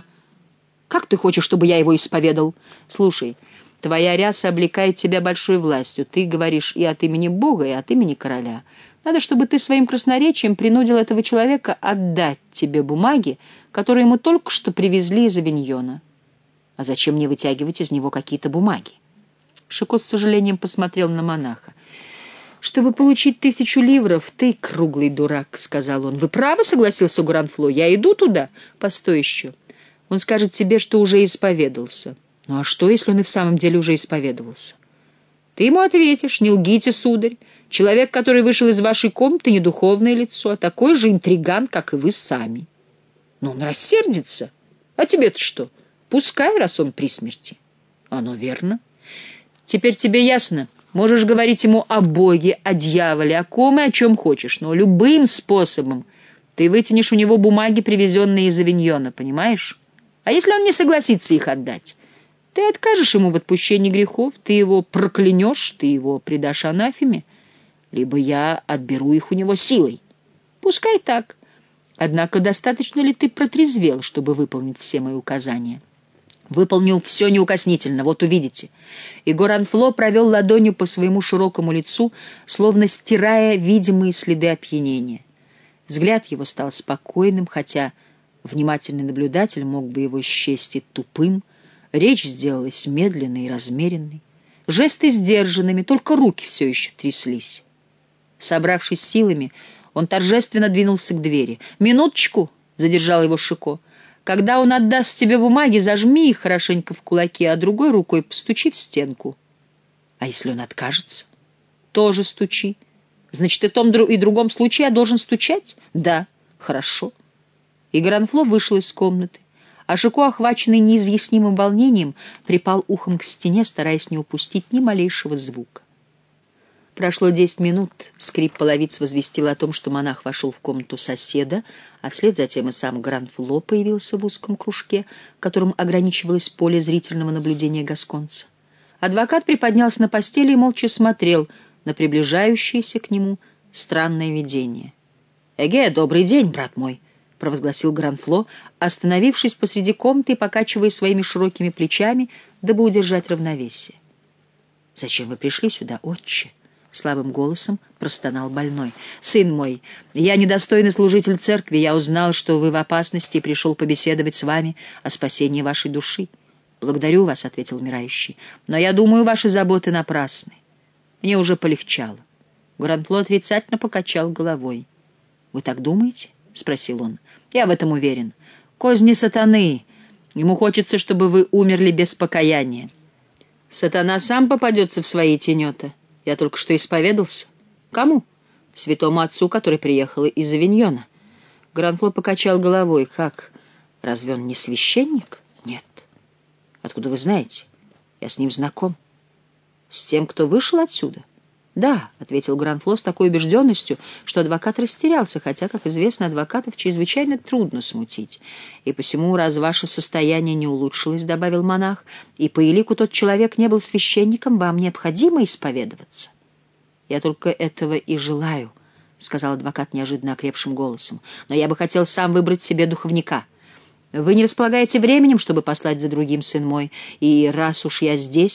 Как ты хочешь, чтобы я его исповедал? Слушай, твоя ряса облекает тебя большой властью. Ты говоришь и от имени Бога, и от имени короля. Надо, чтобы ты своим красноречием принудил этого человека отдать тебе бумаги, которые ему только что привезли из Авиньона. А зачем мне вытягивать из него какие-то бумаги? Шико с сожалением посмотрел на монаха. «Чтобы получить тысячу ливров, ты круглый дурак», — сказал он. «Вы правы?» — согласился Гуранфло. «Я иду туда. Постой еще. Он скажет тебе, что уже исповедался. Ну а что, если он и в самом деле уже исповедовался? Ты ему ответишь: не лгите, сударь. Человек, который вышел из вашей комнаты, не духовное лицо, а такой же интриган, как и вы сами. Но он рассердится. А тебе-то что? Пускай, раз он при смерти». «Оно верно. Теперь тебе ясно? Можешь говорить ему о Боге, о дьяволе, о ком и о чем хочешь, но любым способом ты вытянешь у него бумаги, привезенные из Авиньона, понимаешь? А если он не согласится их отдать? Ты откажешь ему в отпущении грехов, ты его проклянешь, ты его предашь анафеме, либо я отберу их у него силой. Пускай так. Однако достаточно ли ты протрезвел, чтобы выполнить все мои указания?» «Выполнил все неукоснительно, вот увидите». И Гуранфло провел ладонью по своему широкому лицу, словно стирая видимые следы опьянения. Взгляд его стал спокойным, хотя внимательный наблюдатель мог бы его счесть и тупым. Речь сделалась медленной и размеренной. Жесты сдержанными, только руки все еще тряслись. Собравшись силами, он торжественно двинулся к двери. «Минуточку!» — задержал его Шико. «Когда он отдаст тебе бумаги, зажми их хорошенько в кулаки, а другой рукой постучи в стенку». «А если он откажется?» «Тоже стучи». «Значит, и в том и другом случае я должен стучать?» «Да». «Хорошо». И Гуранфло вышел из комнаты, а Шико, охваченный неизъяснимым волнением, припал ухом к стене, стараясь не упустить ни малейшего звука. Прошло десять минут, скрип половиц возвестил о том, что монах вошел в комнату соседа, а вслед затем и сам Гуранфло появился в узком кружке, которым ограничивалось поле зрительного наблюдения гасконца. Адвокат приподнялся на постели и молча смотрел на приближающееся к нему странное видение. «Эге, добрый день, брат мой!» — провозгласил Гуранфло, остановившись посреди комнаты и покачивая своими широкими плечами, дабы удержать равновесие. «Зачем вы пришли сюда, отче?» — слабым голосом простонал больной. «Сын мой, я недостойный служитель церкви. Я узнал, что вы в опасности, и пришел побеседовать с вами о спасении вашей души». «Благодарю вас», — ответил умирающий, — «но я думаю, ваши заботы напрасны. Мне уже полегчало». Гуранфло отрицательно покачал головой. «Вы так думаете?» — спросил он. «Я в этом уверен. Козни сатаны. Ему хочется, чтобы вы умерли без покаяния. Сатана сам попадется в свои тенета. Я только что исповедался. Кому? Святому отцу, который приехал из Авиньона». Гуранфло покачал головой. «Как? Разве он не священник?» «Нет». «Откуда вы знаете? Я с ним знаком». «С тем, кто вышел отсюда?» «Да», — ответил Гуранфло с такой убежденностью, что адвокат растерялся, хотя, как известно, адвокатов чрезвычайно трудно смутить. «И посему, раз ваше состояние не улучшилось, — добавил монах, — и по элику тот человек не был священником, вам необходимо исповедоваться». «Я только этого и желаю», — сказал адвокат неожиданно окрепшим голосом, — «но я бы хотел сам выбрать себе духовника. Вы не располагаете временем, чтобы послать за другим, сын мой, и раз уж я здесь,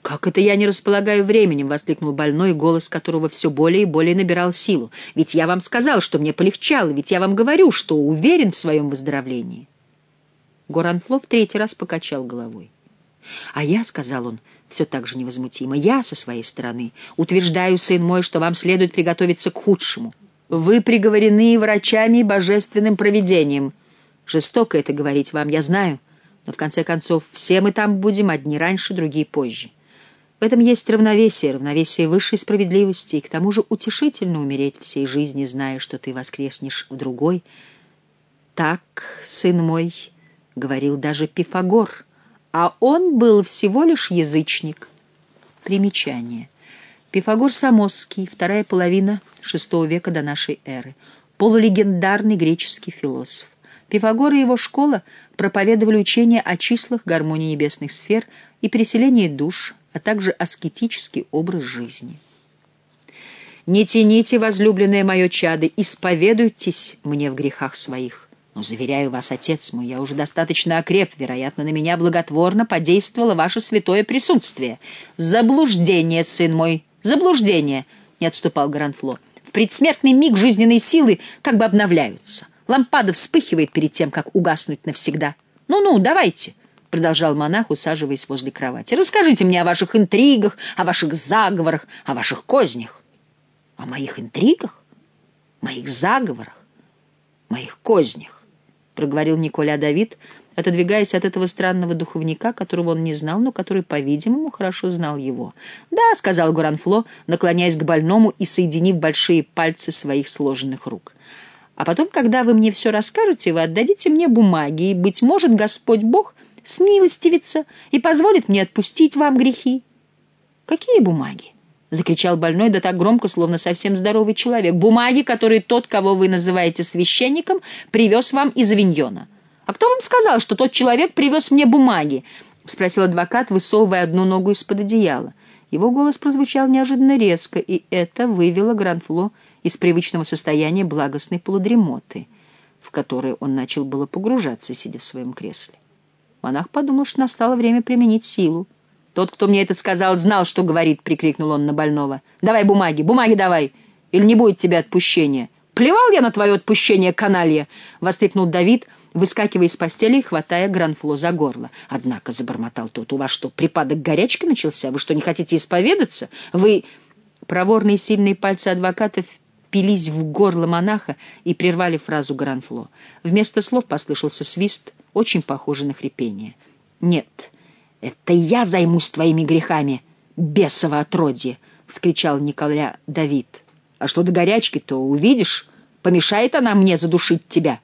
«Как это я не располагаю временем?» — воскликнул больной, голос которого все более и более набирал силу. «Ведь я вам сказал, что мне полегчало, ведь я вам говорю, что уверен в своем выздоровлении». Горанфло в третий раз покачал головой. «А я, — сказал он, все так же невозмутимо, — я, со своей стороны, утверждаю, сын мой, что вам следует приготовиться к худшему. Вы приговорены врачами и божественным провидением. Жестоко это говорить вам, я знаю, но в конце концов все мы там будем, одни раньше, другие позже. В этом есть равновесие, равновесие высшей справедливости, и к тому же утешительно умереть всей жизни, зная, что ты воскреснешь в другой. Так, сын мой, — говорил даже Пифагор, а он был всего лишь язычник». Примечание. Пифагор Самосский, вторая половина шестого века до нашей эры, полулегендарный греческий философ. Пифагор и его школа проповедовали учение о числах, гармонии небесных сфер и переселении душ, а также аскетический образ жизни. «Не тяните, возлюбленное мое чадо, исповедуйтесь мне в грехах своих. Но, заверяю вас, отец мой, я уже достаточно окреп, вероятно, на меня благотворно подействовало ваше святое присутствие. Заблуждение, сын мой, заблуждение!» — не отступал Горанфло. «В предсмертный миг жизненные силы как бы обновляются. Лампада вспыхивает перед тем, как угаснуть навсегда. Ну-ну, давайте!» — продолжал монах, усаживаясь возле кровати. «Расскажите мне о ваших интригах, о ваших заговорах, о ваших кознях». «О моих интригах? Моих заговорах? Моих кознях?» — проговорил Николя Давид, отодвигаясь от этого странного духовника, которого он не знал, но который, по-видимому, хорошо знал его. «Да», — сказал Горанфло, наклоняясь к больному и соединив большие пальцы своих сложенных рук. «А потом, когда вы мне все расскажете, вы отдадите мне бумаги, и, быть может, Господь Бог смилостивится и позволит мне отпустить вам грехи». «Какие бумаги?» — закричал больной, да так громко, словно совсем здоровый человек. «Бумаги, которые тот, кого вы называете священником, привез вам из Авиньона». «А кто вам сказал, что тот человек привез мне бумаги?» — спросил адвокат, высовывая одну ногу из-под одеяла. Его голос прозвучал неожиданно резко, и это вывело Горанфло из привычного состояния благостной полудремоты, в которое он начал было погружаться, сидя в своем кресле. Монах подумал, что настало время применить силу. «Тот, кто мне это сказал, знал, что говорит», — прикрикнул он на больного. «Давай бумаги, бумаги давай, или не будет тебе отпущения». «Плевал я на твое отпущение, каналья!» — воскликнул Давид, выскакивая из постели и хватая Горанфло за горло. «Однако», — забормотал тот, — «у вас что, припадок горячки начался? Вы что, не хотите исповедаться? Вы...» Проворные сильные пальцы адвоката впились в горло монаха и прервали фразу Горанфло. Вместо слов послышался свист, очень похожий на хрипение. «Нет, это я займусь твоими грехами, бесово отродье!» — вскричал Николя Давид. «А что до горячки, то увидишь, помешает она мне задушить тебя».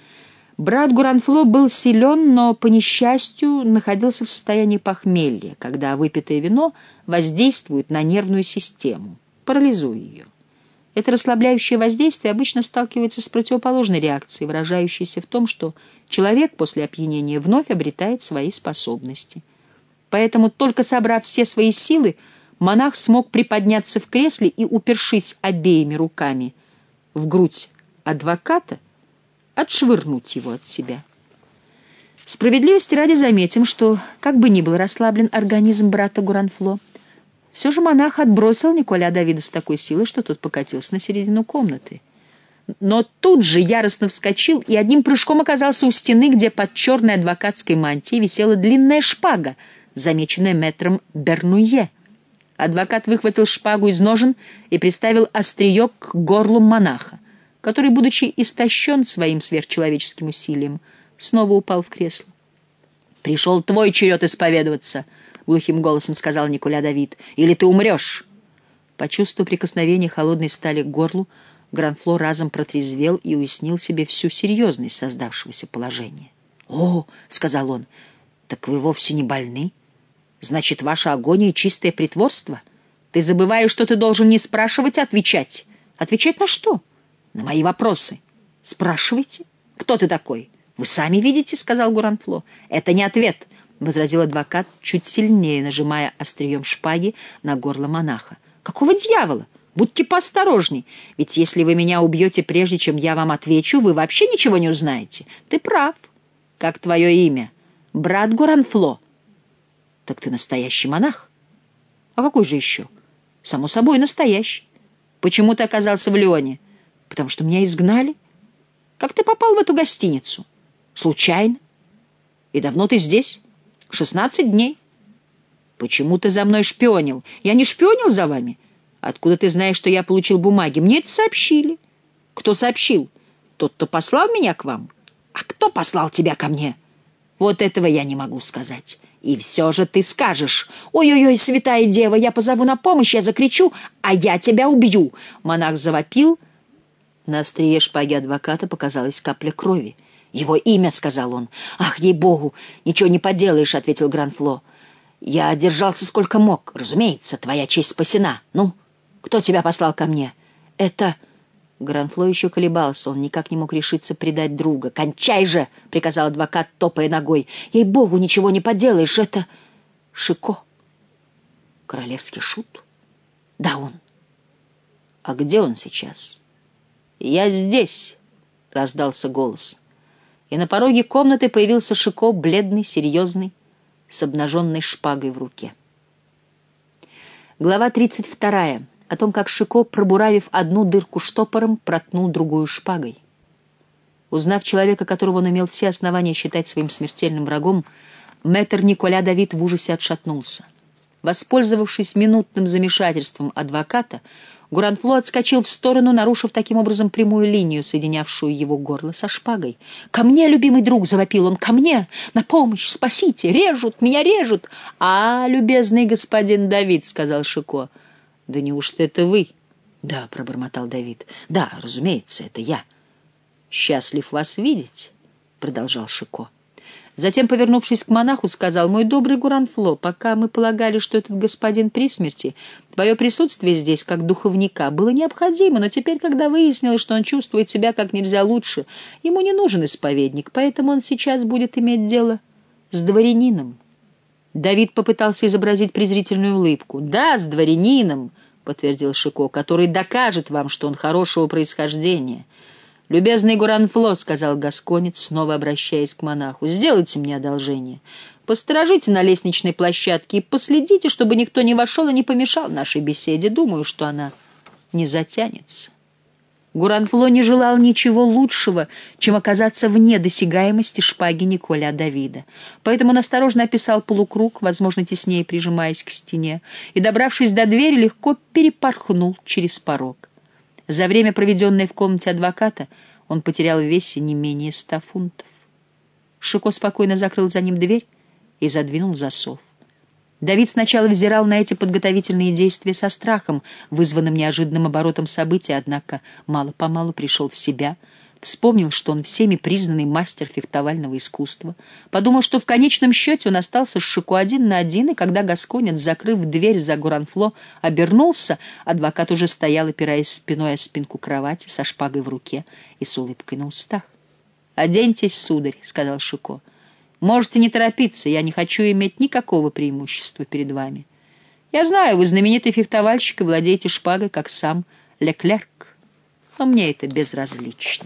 Брат Горанфло был силен, но, по несчастью, находился в состоянии похмелья, когда выпитое вино воздействует на нервную систему, парализуя ее. Это расслабляющее воздействие обычно сталкивается с противоположной реакцией, выражающейся в том, что человек после опьянения вновь обретает свои способности. Поэтому, только собрав все свои силы, монах смог приподняться в кресле и, упершись обеими руками в грудь адвоката, отшвырнуть его от себя. Справедливости ради заметим, что, как бы ни был расслаблен организм брата Горанфло, все же монах отбросил Николя Давида с такой силой, что тот покатился на середину комнаты. Но тут же яростно вскочил и одним прыжком оказался у стены, где под черной адвокатской мантией висела длинная шпага, замеченная мэтром Бернуе. Адвокат выхватил шпагу из ножен и приставил острие к горлу монаха, который, будучи истощен своим сверхчеловеческим усилием, снова упал в кресло. «Пришел твой черед исповедоваться», — глухим голосом сказал Николя Давид, — «или ты умрешь». Почувствовав прикосновение холодной стали к горлу, Горанфло разом протрезвел и уяснил себе всю серьезность создавшегося положения. «О», — сказал он, — «так вы вовсе не больны? Значит, ваша агония — чистое притворство? Ты забываешь, что ты должен не спрашивать, а отвечать. Отвечать на что? На мои вопросы. Спрашивайте. Кто ты такой? Вы сами видите, — сказал Горанфло. Это не ответ, — возразил адвокат, чуть сильнее нажимая острием шпаги на горло монаха. Какого дьявола? Будьте поосторожней, ведь если вы меня убьете, прежде чем я вам отвечу, вы вообще ничего не узнаете. Ты прав. Как твое имя? Брат Горанфло. Так ты настоящий монах? А какой же еще? Само собой, настоящий. Почему ты оказался в Лионе? Потому что меня изгнали. Как ты попал в эту гостиницу? Случайно. И давно ты здесь? Шестнадцать дней. Почему ты за мной шпионил? Я не шпионил за вами. Откуда ты знаешь, что я получил бумаги? Мне это сообщили. Кто сообщил? Тот, кто послал меня к вам. А кто послал тебя ко мне? Вот этого я не могу сказать. И все же ты скажешь: «Ой-ой-ой, святая дева, я позову на помощь, я закричу, а я тебя убью!» Монах завопил. На острие шпаги адвоката показалась капля крови. «Его имя», — сказал он. «Ах, ей-богу, ничего не поделаешь», — ответил Гранфло. «Я держался сколько мог. Разумеется, твоя честь спасена. Ну, кто тебя послал ко мне?» «Это...» Гранфло еще колебался, он никак не мог решиться предать друга. «Кончай же!» — приказал адвокат, топая ногой. «Ей-богу, ничего не поделаешь, это... Шико». «Королевский шут?» «Да, он». «А где он сейчас?» «Я здесь!» — раздался голос. И на пороге комнаты появился Шико, бледный, серьезный, с обнаженной шпагой в руке. Глава тридцать вторая. О том, как Шико, пробуравив одну дырку штопором, проткнул другую шпагой. Узнав человека, которого он имел все основания считать своим смертельным врагом, мэтр Николя Давид в ужасе отшатнулся. Воспользовавшись минутным замешательством адвоката, Гранфло отскочил в сторону, нарушив таким образом прямую линию, соединявшую его горло со шпагой. «Ко мне, любимый друг!» — завопил он. «Ко мне! На помощь! Спасите! Режут! Меня режут!» «А, любезный господин Давид!» — сказал Шико. «Да неужто это вы?» «Да», — пробормотал Давид. «Да, разумеется, это я». «Счастлив вас видеть», — продолжал Шико. Затем, повернувшись к монаху, сказал: «Мой добрый Гранфло, пока мы полагали, что этот господин при смерти, твое присутствие здесь, как духовника, было необходимо, но теперь, когда выяснилось, что он чувствует себя как нельзя лучше, ему не нужен исповедник, поэтому он сейчас будет иметь дело с дворянином». Давид попытался изобразить презрительную улыбку. «Да, с дворянином», — подтвердил Шико, — «который докажет вам, что он хорошего происхождения». «Любезный Гранфло», — сказал гасконец, снова обращаясь к монаху, — «сделайте мне одолжение. Посторожите на лестничной площадке и последите, чтобы никто не вошел и не помешал нашей беседе. Думаю, что она не затянется». Гранфло не желал ничего лучшего, чем оказаться вне досягаемости шпаги Николя Давида. Поэтому он осторожно описал полукруг, возможно, теснее прижимаясь к стене, и, добравшись до двери, легко перепорхнул через порог. За время, проведенное в комнате адвоката, он потерял в весе не менее ста фунтов. Шико спокойно закрыл за ним дверь и задвинул засов. Давид сначала взирал на эти подготовительные действия со страхом, вызванным неожиданным оборотом событий, однако мало-помалу пришел в себя, вспомнил, что он всеми признанный мастер фехтовального искусства, подумал, что в конечном счете он остался с Шико один на один, и когда гасконец, закрыв дверь за Гранфло, обернулся, адвокат уже стоял, опираясь спиной о спинку кровати, со шпагой в руке и с улыбкой на устах. «Оденьтесь, сударь», — сказал Шико. «Можете не торопиться, я не хочу иметь никакого преимущества перед вами. Я знаю, вы знаменитый фехтовальщик и владеете шпагой, как сам Леклерк, но мне это безразлично».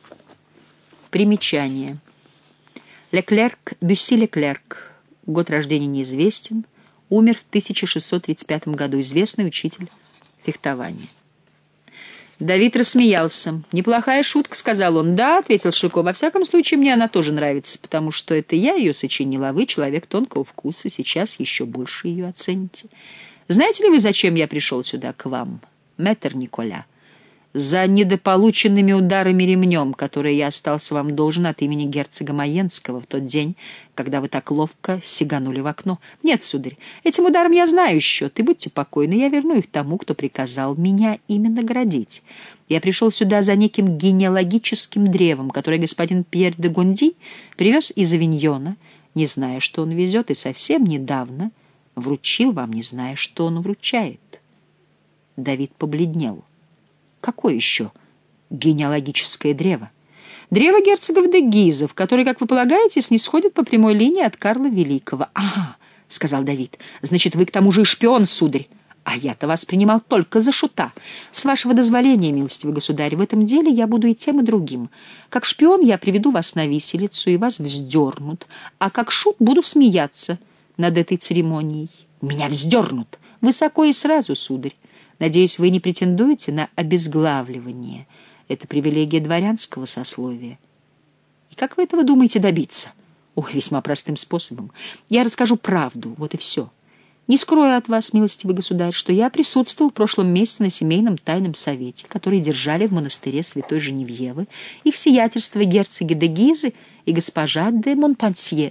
Примечание. Леклерк, Бюсси Леклерк, год рождения неизвестен, умер в тысяча шестьсот тридцать пятом году, известный учитель фехтования. Давид рассмеялся. «Неплохая шутка», — сказал он. «Да», — ответил Шико, — «во всяком случае, мне она тоже нравится, потому что это я ее сочинила, а вы, человек тонкого вкуса, сейчас еще больше ее оцените. Знаете ли вы, зачем я пришел сюда к вам, мэтр Николя? За недополученными ударами ремнем, которые я остался вам должен от имени герцога Майенского в тот день, когда вы так ловко сиганули в окно. Нет, сударь, этим ударом я знаю счет, и будьте покойны, я верну их тому, кто приказал меня именно наградить. Я пришел сюда за неким генеалогическим древом, которое господин Пьер де Гонди привез из Авиньона, не зная, что он везет, и совсем недавно вручил вам, не зная, что он вручает». Давид побледнел. «Какое еще генеалогическое древо?» «Древо герцогов де Гизов, которые, как вы полагаете, снисходят по прямой линии от Карла Великого». «Ага», — сказал Давид, — «значит, вы к тому же и шпион, сударь. А я-то вас принимал только за шута. С вашего дозволения, милостивый государь, в этом деле я буду и тем, и другим. Как шпион я приведу вас на виселицу, и вас вздернут, а как шут буду смеяться над этой церемонией». «Меня вздернут!» — Высоко и сразу, сударь. Надеюсь, вы не претендуете на обезглавливание. Это привилегия дворянского сословия. И как вы этого думаете добиться? Ой, весьма простым способом. Я расскажу правду, вот и все. Не скрою от вас, милостивый государь, что я присутствовал в прошлом месяце на семейном тайном совете, который держали в монастыре святой Женевьевы их сиятельство герцоги де Гизы и госпожа де Монпансье.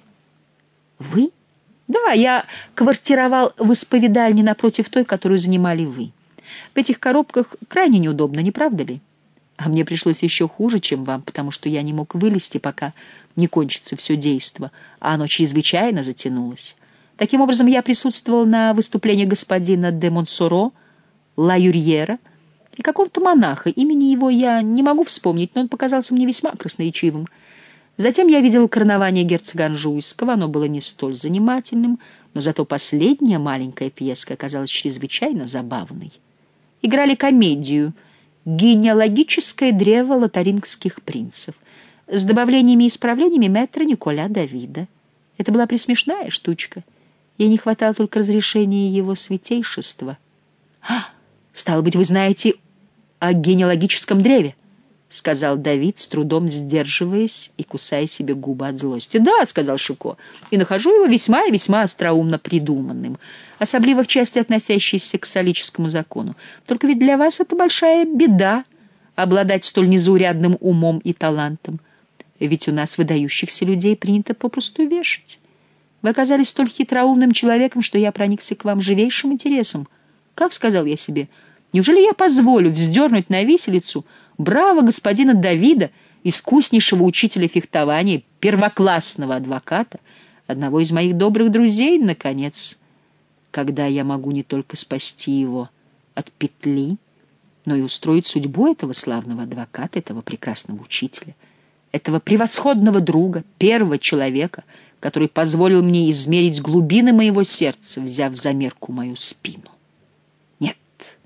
Вы? Да, я квартировал в исповедальне напротив той, которую занимали вы. В этих коробках крайне неудобно, не правда ли? А мне пришлось еще хуже, чем вам, потому что я не мог вылезти, пока не кончится все действо, а оно чрезвычайно затянулось. Таким образом, я присутствовал на выступлении господина де Монсоро, Ла Юрьера и какого-то монаха. Имени его я не могу вспомнить, но он показался мне весьма красноречивым. Затем я видел коронование герцога Анжуйского. Оно было не столь занимательным, но зато последняя маленькая пьеска оказалась чрезвычайно забавной. Играли комедию «Генеалогическое древо лотарингских принцев» с добавлениями и исправлениями мэтра Николя Давида. Это была пресмешная штучка. Ей не хватало только разрешения его святейшества. — А, стало быть, вы знаете о генеалогическом древе? — сказал Давид, с трудом сдерживаясь и кусая себе губы от злости. — Да, — сказал Шико, — и нахожу его весьма и весьма остроумно придуманным, особливо в части, относящейся к солическому закону. Только ведь для вас это большая беда — обладать столь незаурядным умом и талантом. Ведь у нас выдающихся людей принято попросту вешать. Вы оказались столь хитроумным человеком, что я проникся к вам живейшим интересом. Как, сказал я себе, неужели я позволю вздернуть на виселицу браво господина Давида, искуснейшего учителя фехтования, первоклассного адвоката, одного из моих добрых друзей, наконец, когда я могу не только спасти его от петли, но и устроить судьбу этого славного адвоката, этого прекрасного учителя, этого превосходного друга, первого человека, который позволил мне измерить глубины моего сердца, взяв за мерку мою спину. Нет,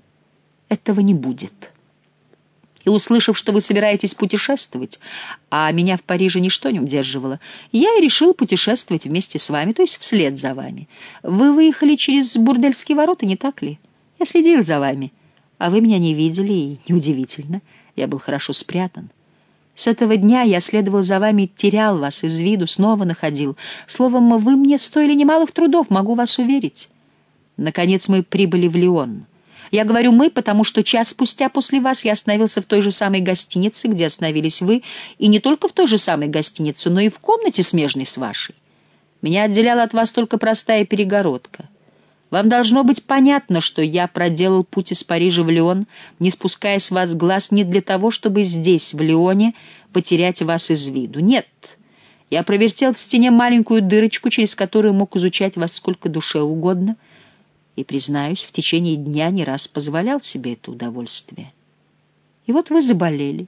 этого не будет. И, услышав, что вы собираетесь путешествовать, а меня в Париже ничто не удерживало, я и решил путешествовать вместе с вами, то есть вслед за вами. Вы выехали через Бурдельские ворота, не так ли? Я следил за вами, а вы меня не видели, и неудивительно, я был хорошо спрятан. С этого дня я следовал за вами, терял вас из виду, снова находил. Словом, вы мне стоили немалых трудов, могу вас уверить. Наконец мы прибыли в Лион. Я говорю «мы», потому что час спустя после вас я остановился в той же самой гостинице, где остановились вы, и не только в той же самой гостинице, но и в комнате, смежной с вашей. Меня отделяла от вас только простая перегородка. Вам должно быть понятно, что я проделал путь из Парижа в Лион, не спуская с вас глаз не для того, чтобы здесь, в Лионе, потерять вас из виду. Нет, я провертел в стене маленькую дырочку, через которую мог изучать вас сколько душе угодно, и, признаюсь, в течение дня не раз позволял себе это удовольствие. И вот вы заболели.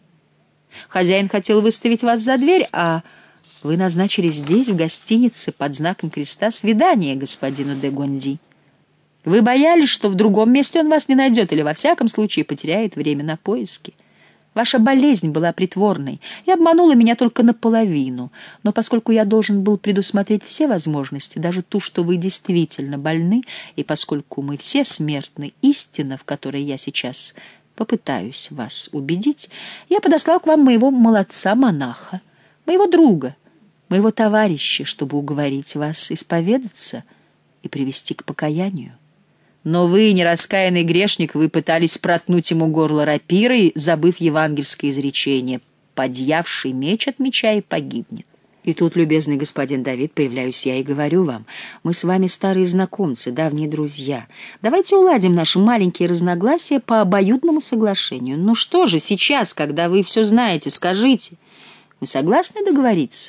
Хозяин хотел выставить вас за дверь, а вы назначили здесь, в гостинице, под знаком креста, свидание господину де Гонди. Вы боялись, что в другом месте он вас не найдет или, во всяком случае, потеряет время на поиски. Ваша болезнь была притворной и обманула меня только наполовину, но поскольку я должен был предусмотреть все возможности, даже ту, что вы действительно больны, и поскольку мы все смертны, истина, в которой я сейчас попытаюсь вас убедить, я подослал к вам моего молодца-монаха, моего друга, моего товарища, чтобы уговорить вас исповедаться и привести к покаянию. Но вы, нераскаянный грешник, вы пытались проткнуть ему горло рапирой, забыв евангельское изречение «подъявший меч от меча и погибнет». И тут, любезный господин Давид, появляюсь я и говорю вам, мы с вами старые знакомцы, давние друзья. Давайте уладим наши маленькие разногласия по обоюдному соглашению. Ну что же, сейчас, когда вы все знаете, скажите, вы согласны договориться?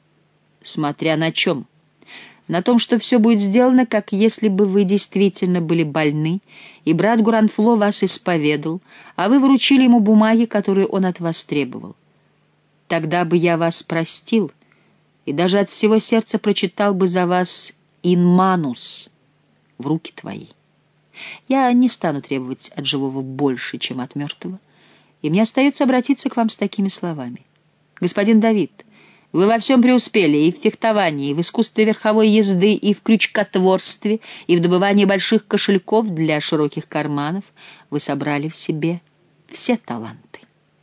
Смотря на чем. На том, что все будет сделано, как если бы вы действительно были больны, и брат Гуранфло вас исповедал, а вы вручили ему бумаги, которые он от вас требовал. Тогда бы я вас простил, и даже от всего сердца прочитал бы за вас «in manus» в руки твои. Я не стану требовать от живого больше, чем от мертвого, и мне остается обратиться к вам с такими словами. Господин Давид, Вы во всем преуспели, и в фехтовании, и в искусстве верховой езды, и в крючкотворстве, и в добывании больших кошельков для широких карманов. Вы собрали в себе все таланты.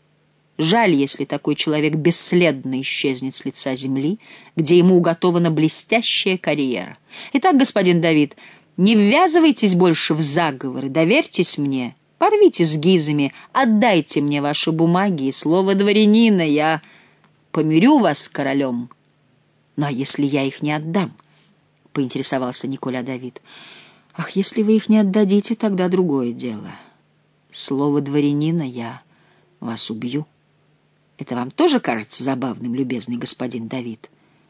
Жаль, если такой человек бесследно исчезнет с лица земли, где ему уготована блестящая карьера. Итак, господин Давид, не ввязывайтесь больше в заговоры, доверьтесь мне, порвите с гизами, отдайте мне ваши бумаги и слово дворянина, я помирю вас с королем. Ну, а если я их не отдам? — поинтересовался Николя Давид. — Ах, если вы их не отдадите, тогда другое дело. Слово дворянина, я вас убью. Это вам тоже кажется забавным, любезный господин Давид?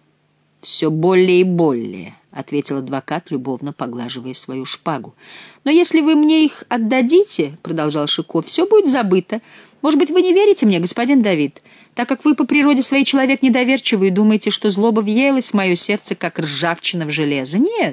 — Все более и более, — ответил адвокат, любовно поглаживая свою шпагу. — Но если вы мне их отдадите, — продолжал Шико, — все будет забыто. Может быть, вы не верите мне, господин Давид, так как вы по природе своей человек недоверчивый и думаете, что злоба въелась в мое сердце, как ржавчина в железо. Нет,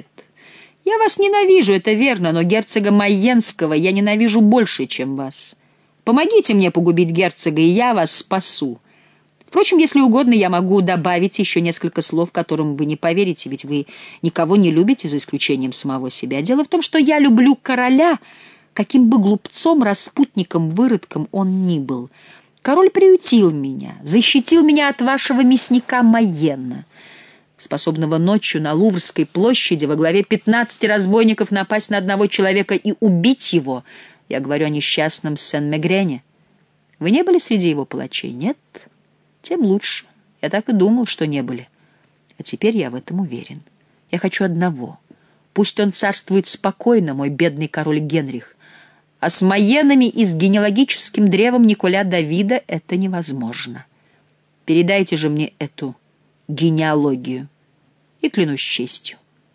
я вас ненавижу, это верно, но герцога Майенского я ненавижу больше, чем вас. Помогите мне погубить герцога, и я вас спасу. Впрочем, если угодно, я могу добавить еще несколько слов, которым вы не поверите, ведь вы никого не любите, за исключением самого себя. Дело в том, что я люблю короля, каким бы глупцом, распутником, выродком он ни был. Король приютил меня, защитил меня от вашего мясника Майена, способного ночью на Луврской площади во главе пятнадцати разбойников напасть на одного человека и убить его. Я говорю о несчастном Сен-Мегрене. Вы не были среди его палачей? Нет? Тем лучше. Я так и думал, что не были. А теперь я в этом уверен. Я хочу одного. Пусть он царствует спокойно, мой бедный король Генрих. А с Майенами и с генеалогическим древом Николя Давида это невозможно. Передайте же мне эту генеалогию. И клянусь честью,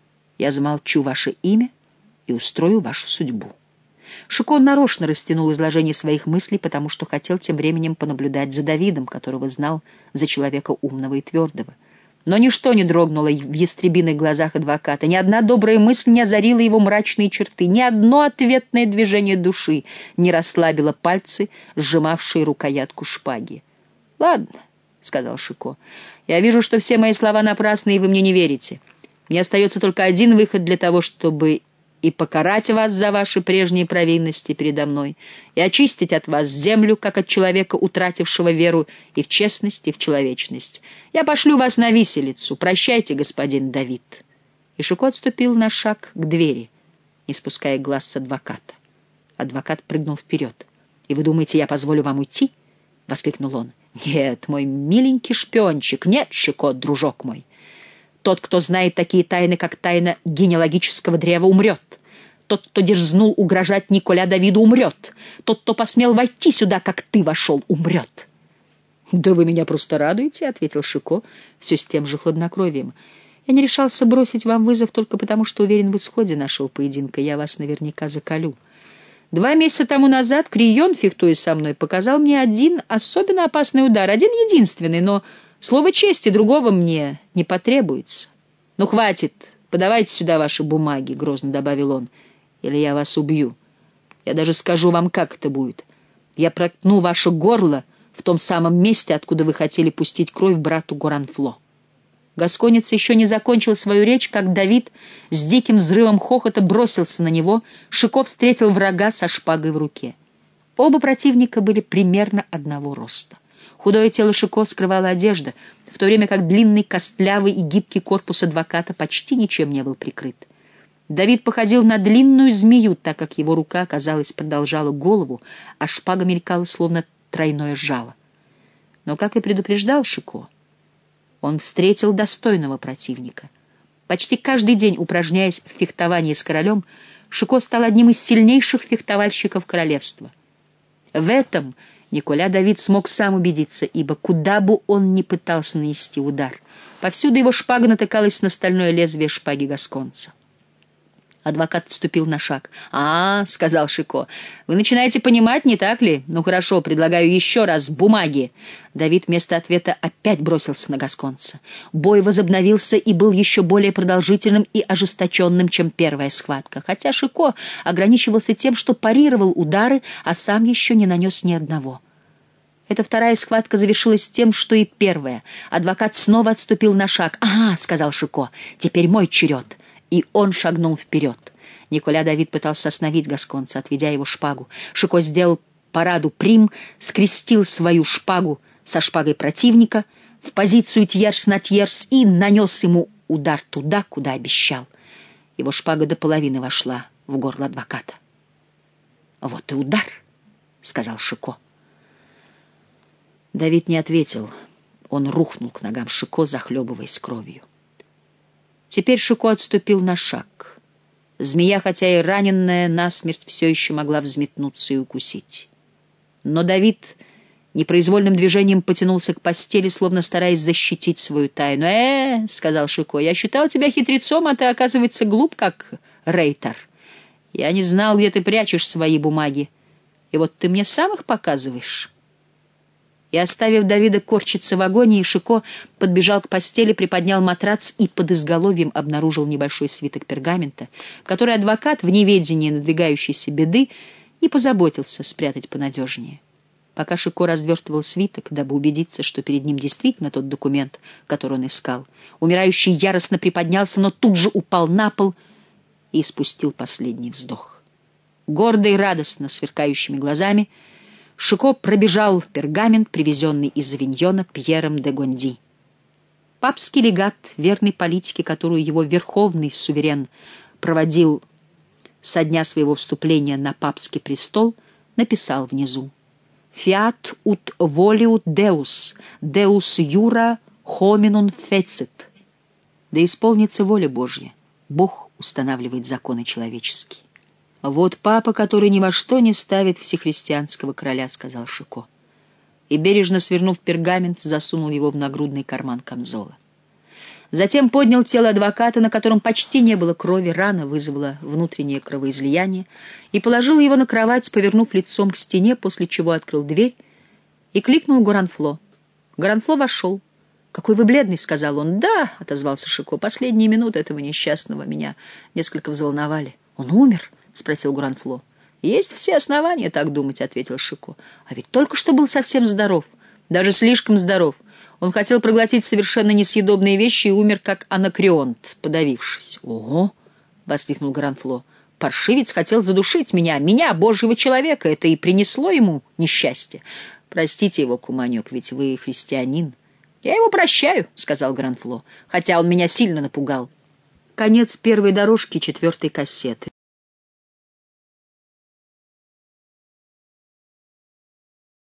я замолчу ваше имя и устрою вашу судьбу. Шико нарочно растянул изложение своих мыслей, потому что хотел тем временем понаблюдать за Давидом, которого знал за человека умного и твердого. Но ничто не дрогнуло в ястребиных глазах адвоката, ни одна добрая мысль не озарила его мрачные черты, ни одно ответное движение души не расслабило пальцы, сжимавшие рукоятку шпаги. — Ладно, — сказал Шико, — я вижу, что все мои слова напрасны, и вы мне не верите. Мне остается только один выход для того, чтобы и покарать вас за ваши прежние провинности передо мной, и очистить от вас землю, как от человека, утратившего веру и в честность, и в человечность. Я пошлю вас на виселицу. Прощайте, господин Давид». И Шико отступил на шаг к двери, не спуская глаз с адвоката. Адвокат прыгнул вперед. «И вы думаете, я позволю вам уйти?» — воскликнул он. «Нет, мой миленький шпиончик, нет, Шико, дружок мой. Тот, кто знает такие тайны, как тайна генеалогического древа, умрет. Тот, кто дерзнул угрожать Николя Давиду, умрет. Тот, кто посмел войти сюда, как ты вошел, умрет». «Да вы меня просто радуете», — ответил Шико все с тем же хладнокровием. «Я не решался бросить вам вызов только потому, что уверен в исходе нашего поединка. Я вас наверняка заколю. Два месяца тому назад Крион, фехтуя со мной, показал мне один особенно опасный удар, один единственный, но слово чести другого мне не потребуется. Ну, хватит, подавайте сюда ваши бумаги», — грозно добавил он, — «или я вас убью. Я даже скажу вам, как это будет. Я проткну ваше горло в том самом месте, откуда вы хотели пустить кровь брату Горанфло». Гасконец еще не закончил свою речь, как Давид с диким взрывом хохота бросился на него. Шико встретил врага со шпагой в руке. Оба противника были примерно одного роста. Худое тело Шико скрывала одежда, в то время как длинный, костлявый и гибкий корпус адвоката почти ничем не был прикрыт. Давид походил на длинную змею, так как его рука, казалось, продолжала голову, а шпага мелькала, словно тройное жало. Но, как и предупреждал Шико, он встретил достойного противника. Почти каждый день, упражняясь в фехтовании с королем, Шико стал одним из сильнейших фехтовальщиков королевства. В этом Николя Давид смог сам убедиться, ибо куда бы он ни пытался нанести удар, повсюду его шпага натыкалась на стальное лезвие шпаги гасконца. Адвокат отступил на шаг. «А, — сказал Шико, — вы начинаете понимать, не так ли? Ну хорошо, предлагаю еще раз бумаги». Давид вместо ответа опять бросился на гасконца. Бой возобновился и был еще более продолжительным и ожесточенным, чем первая схватка, хотя Шико ограничивался тем, что парировал удары, а сам еще не нанес ни одного. Эта вторая схватка завершилась тем, что и первая. Адвокат снова отступил на шаг. «Ага», — сказал Шико, — «теперь мой черед». И он шагнул вперед. Николя Давид пытался остановить гасконца, отведя его шпагу. Шико сделал параду прим, скрестил свою шпагу со шпагой противника в позицию тьерс на тьерс и нанес ему удар туда, куда обещал. Его шпага до половины вошла в горло адвоката. «Вот и удар», — сказал Шико. Давид не ответил. Он рухнул к ногам Шико, захлебываясь кровью. Теперь Шико отступил на шаг. Змея, хотя и раненная насмерть, все еще могла взметнуться и укусить. Но Давид непроизвольным движением потянулся к постели, словно стараясь защитить свою тайну. «Э, — сказал Шико, — я считал тебя хитрецом, а ты, оказывается, глуп, как Рейтар. Я не знал, где ты прячешь свои бумаги, и вот ты мне сам их показываешь». И, оставив Давида корчиться в агонии, Шико подбежал к постели, приподнял матрац и под изголовьем обнаружил небольшой свиток пергамента, который адвокат в неведении надвигающейся беды не позаботился спрятать понадежнее. Пока Шико развертывал свиток, дабы убедиться, что перед ним действительно тот документ, который он искал, умирающий яростно приподнялся, но тут же упал на пол и испустил последний вздох. Гордо и радостно, сверкающими глазами, Шико пробежал пергамент, привезенный из Авиньона Пьером де Гонди. Папский легат, верный политике, которую его верховный суверен проводил со дня своего вступления на папский престол, написал внизу: «Fiat ut voliut Deus, Deus jura hominum fecit». Да исполнится воля Божья. Бог устанавливает законы человеческие. «Вот папа, который ни во что не ставит всехристианского короля», — сказал Шико. И, бережно свернув пергамент, засунул его в нагрудный карман камзола. Затем поднял тело адвоката, на котором почти не было крови, рана вызвала внутреннее кровоизлияние, и положил его на кровать, повернув лицом к стене, после чего открыл дверь и кликнул Горанфло. Горанфло вошел. «Какой вы бледный», — сказал он. «Да», — отозвался Шико, — «последние минуты этого несчастного меня несколько взволновали». «Он умер?» — спросил Горанфло. «Есть все основания так думать», — ответил Шико. «А ведь только что был совсем здоров, даже слишком здоров. Он хотел проглотить совершенно несъедобные вещи и умер, как анакреонт, подавившись». «Ого!» — воскликнул Горанфло. «Паршивец хотел задушить меня, меня, божьего человека. Это и принесло ему несчастье. Простите его, куманек, ведь вы христианин». «Я его прощаю», — сказал Горанфло, — «хотя он меня сильно напугал». Конец первой дорожки четвертой кассеты.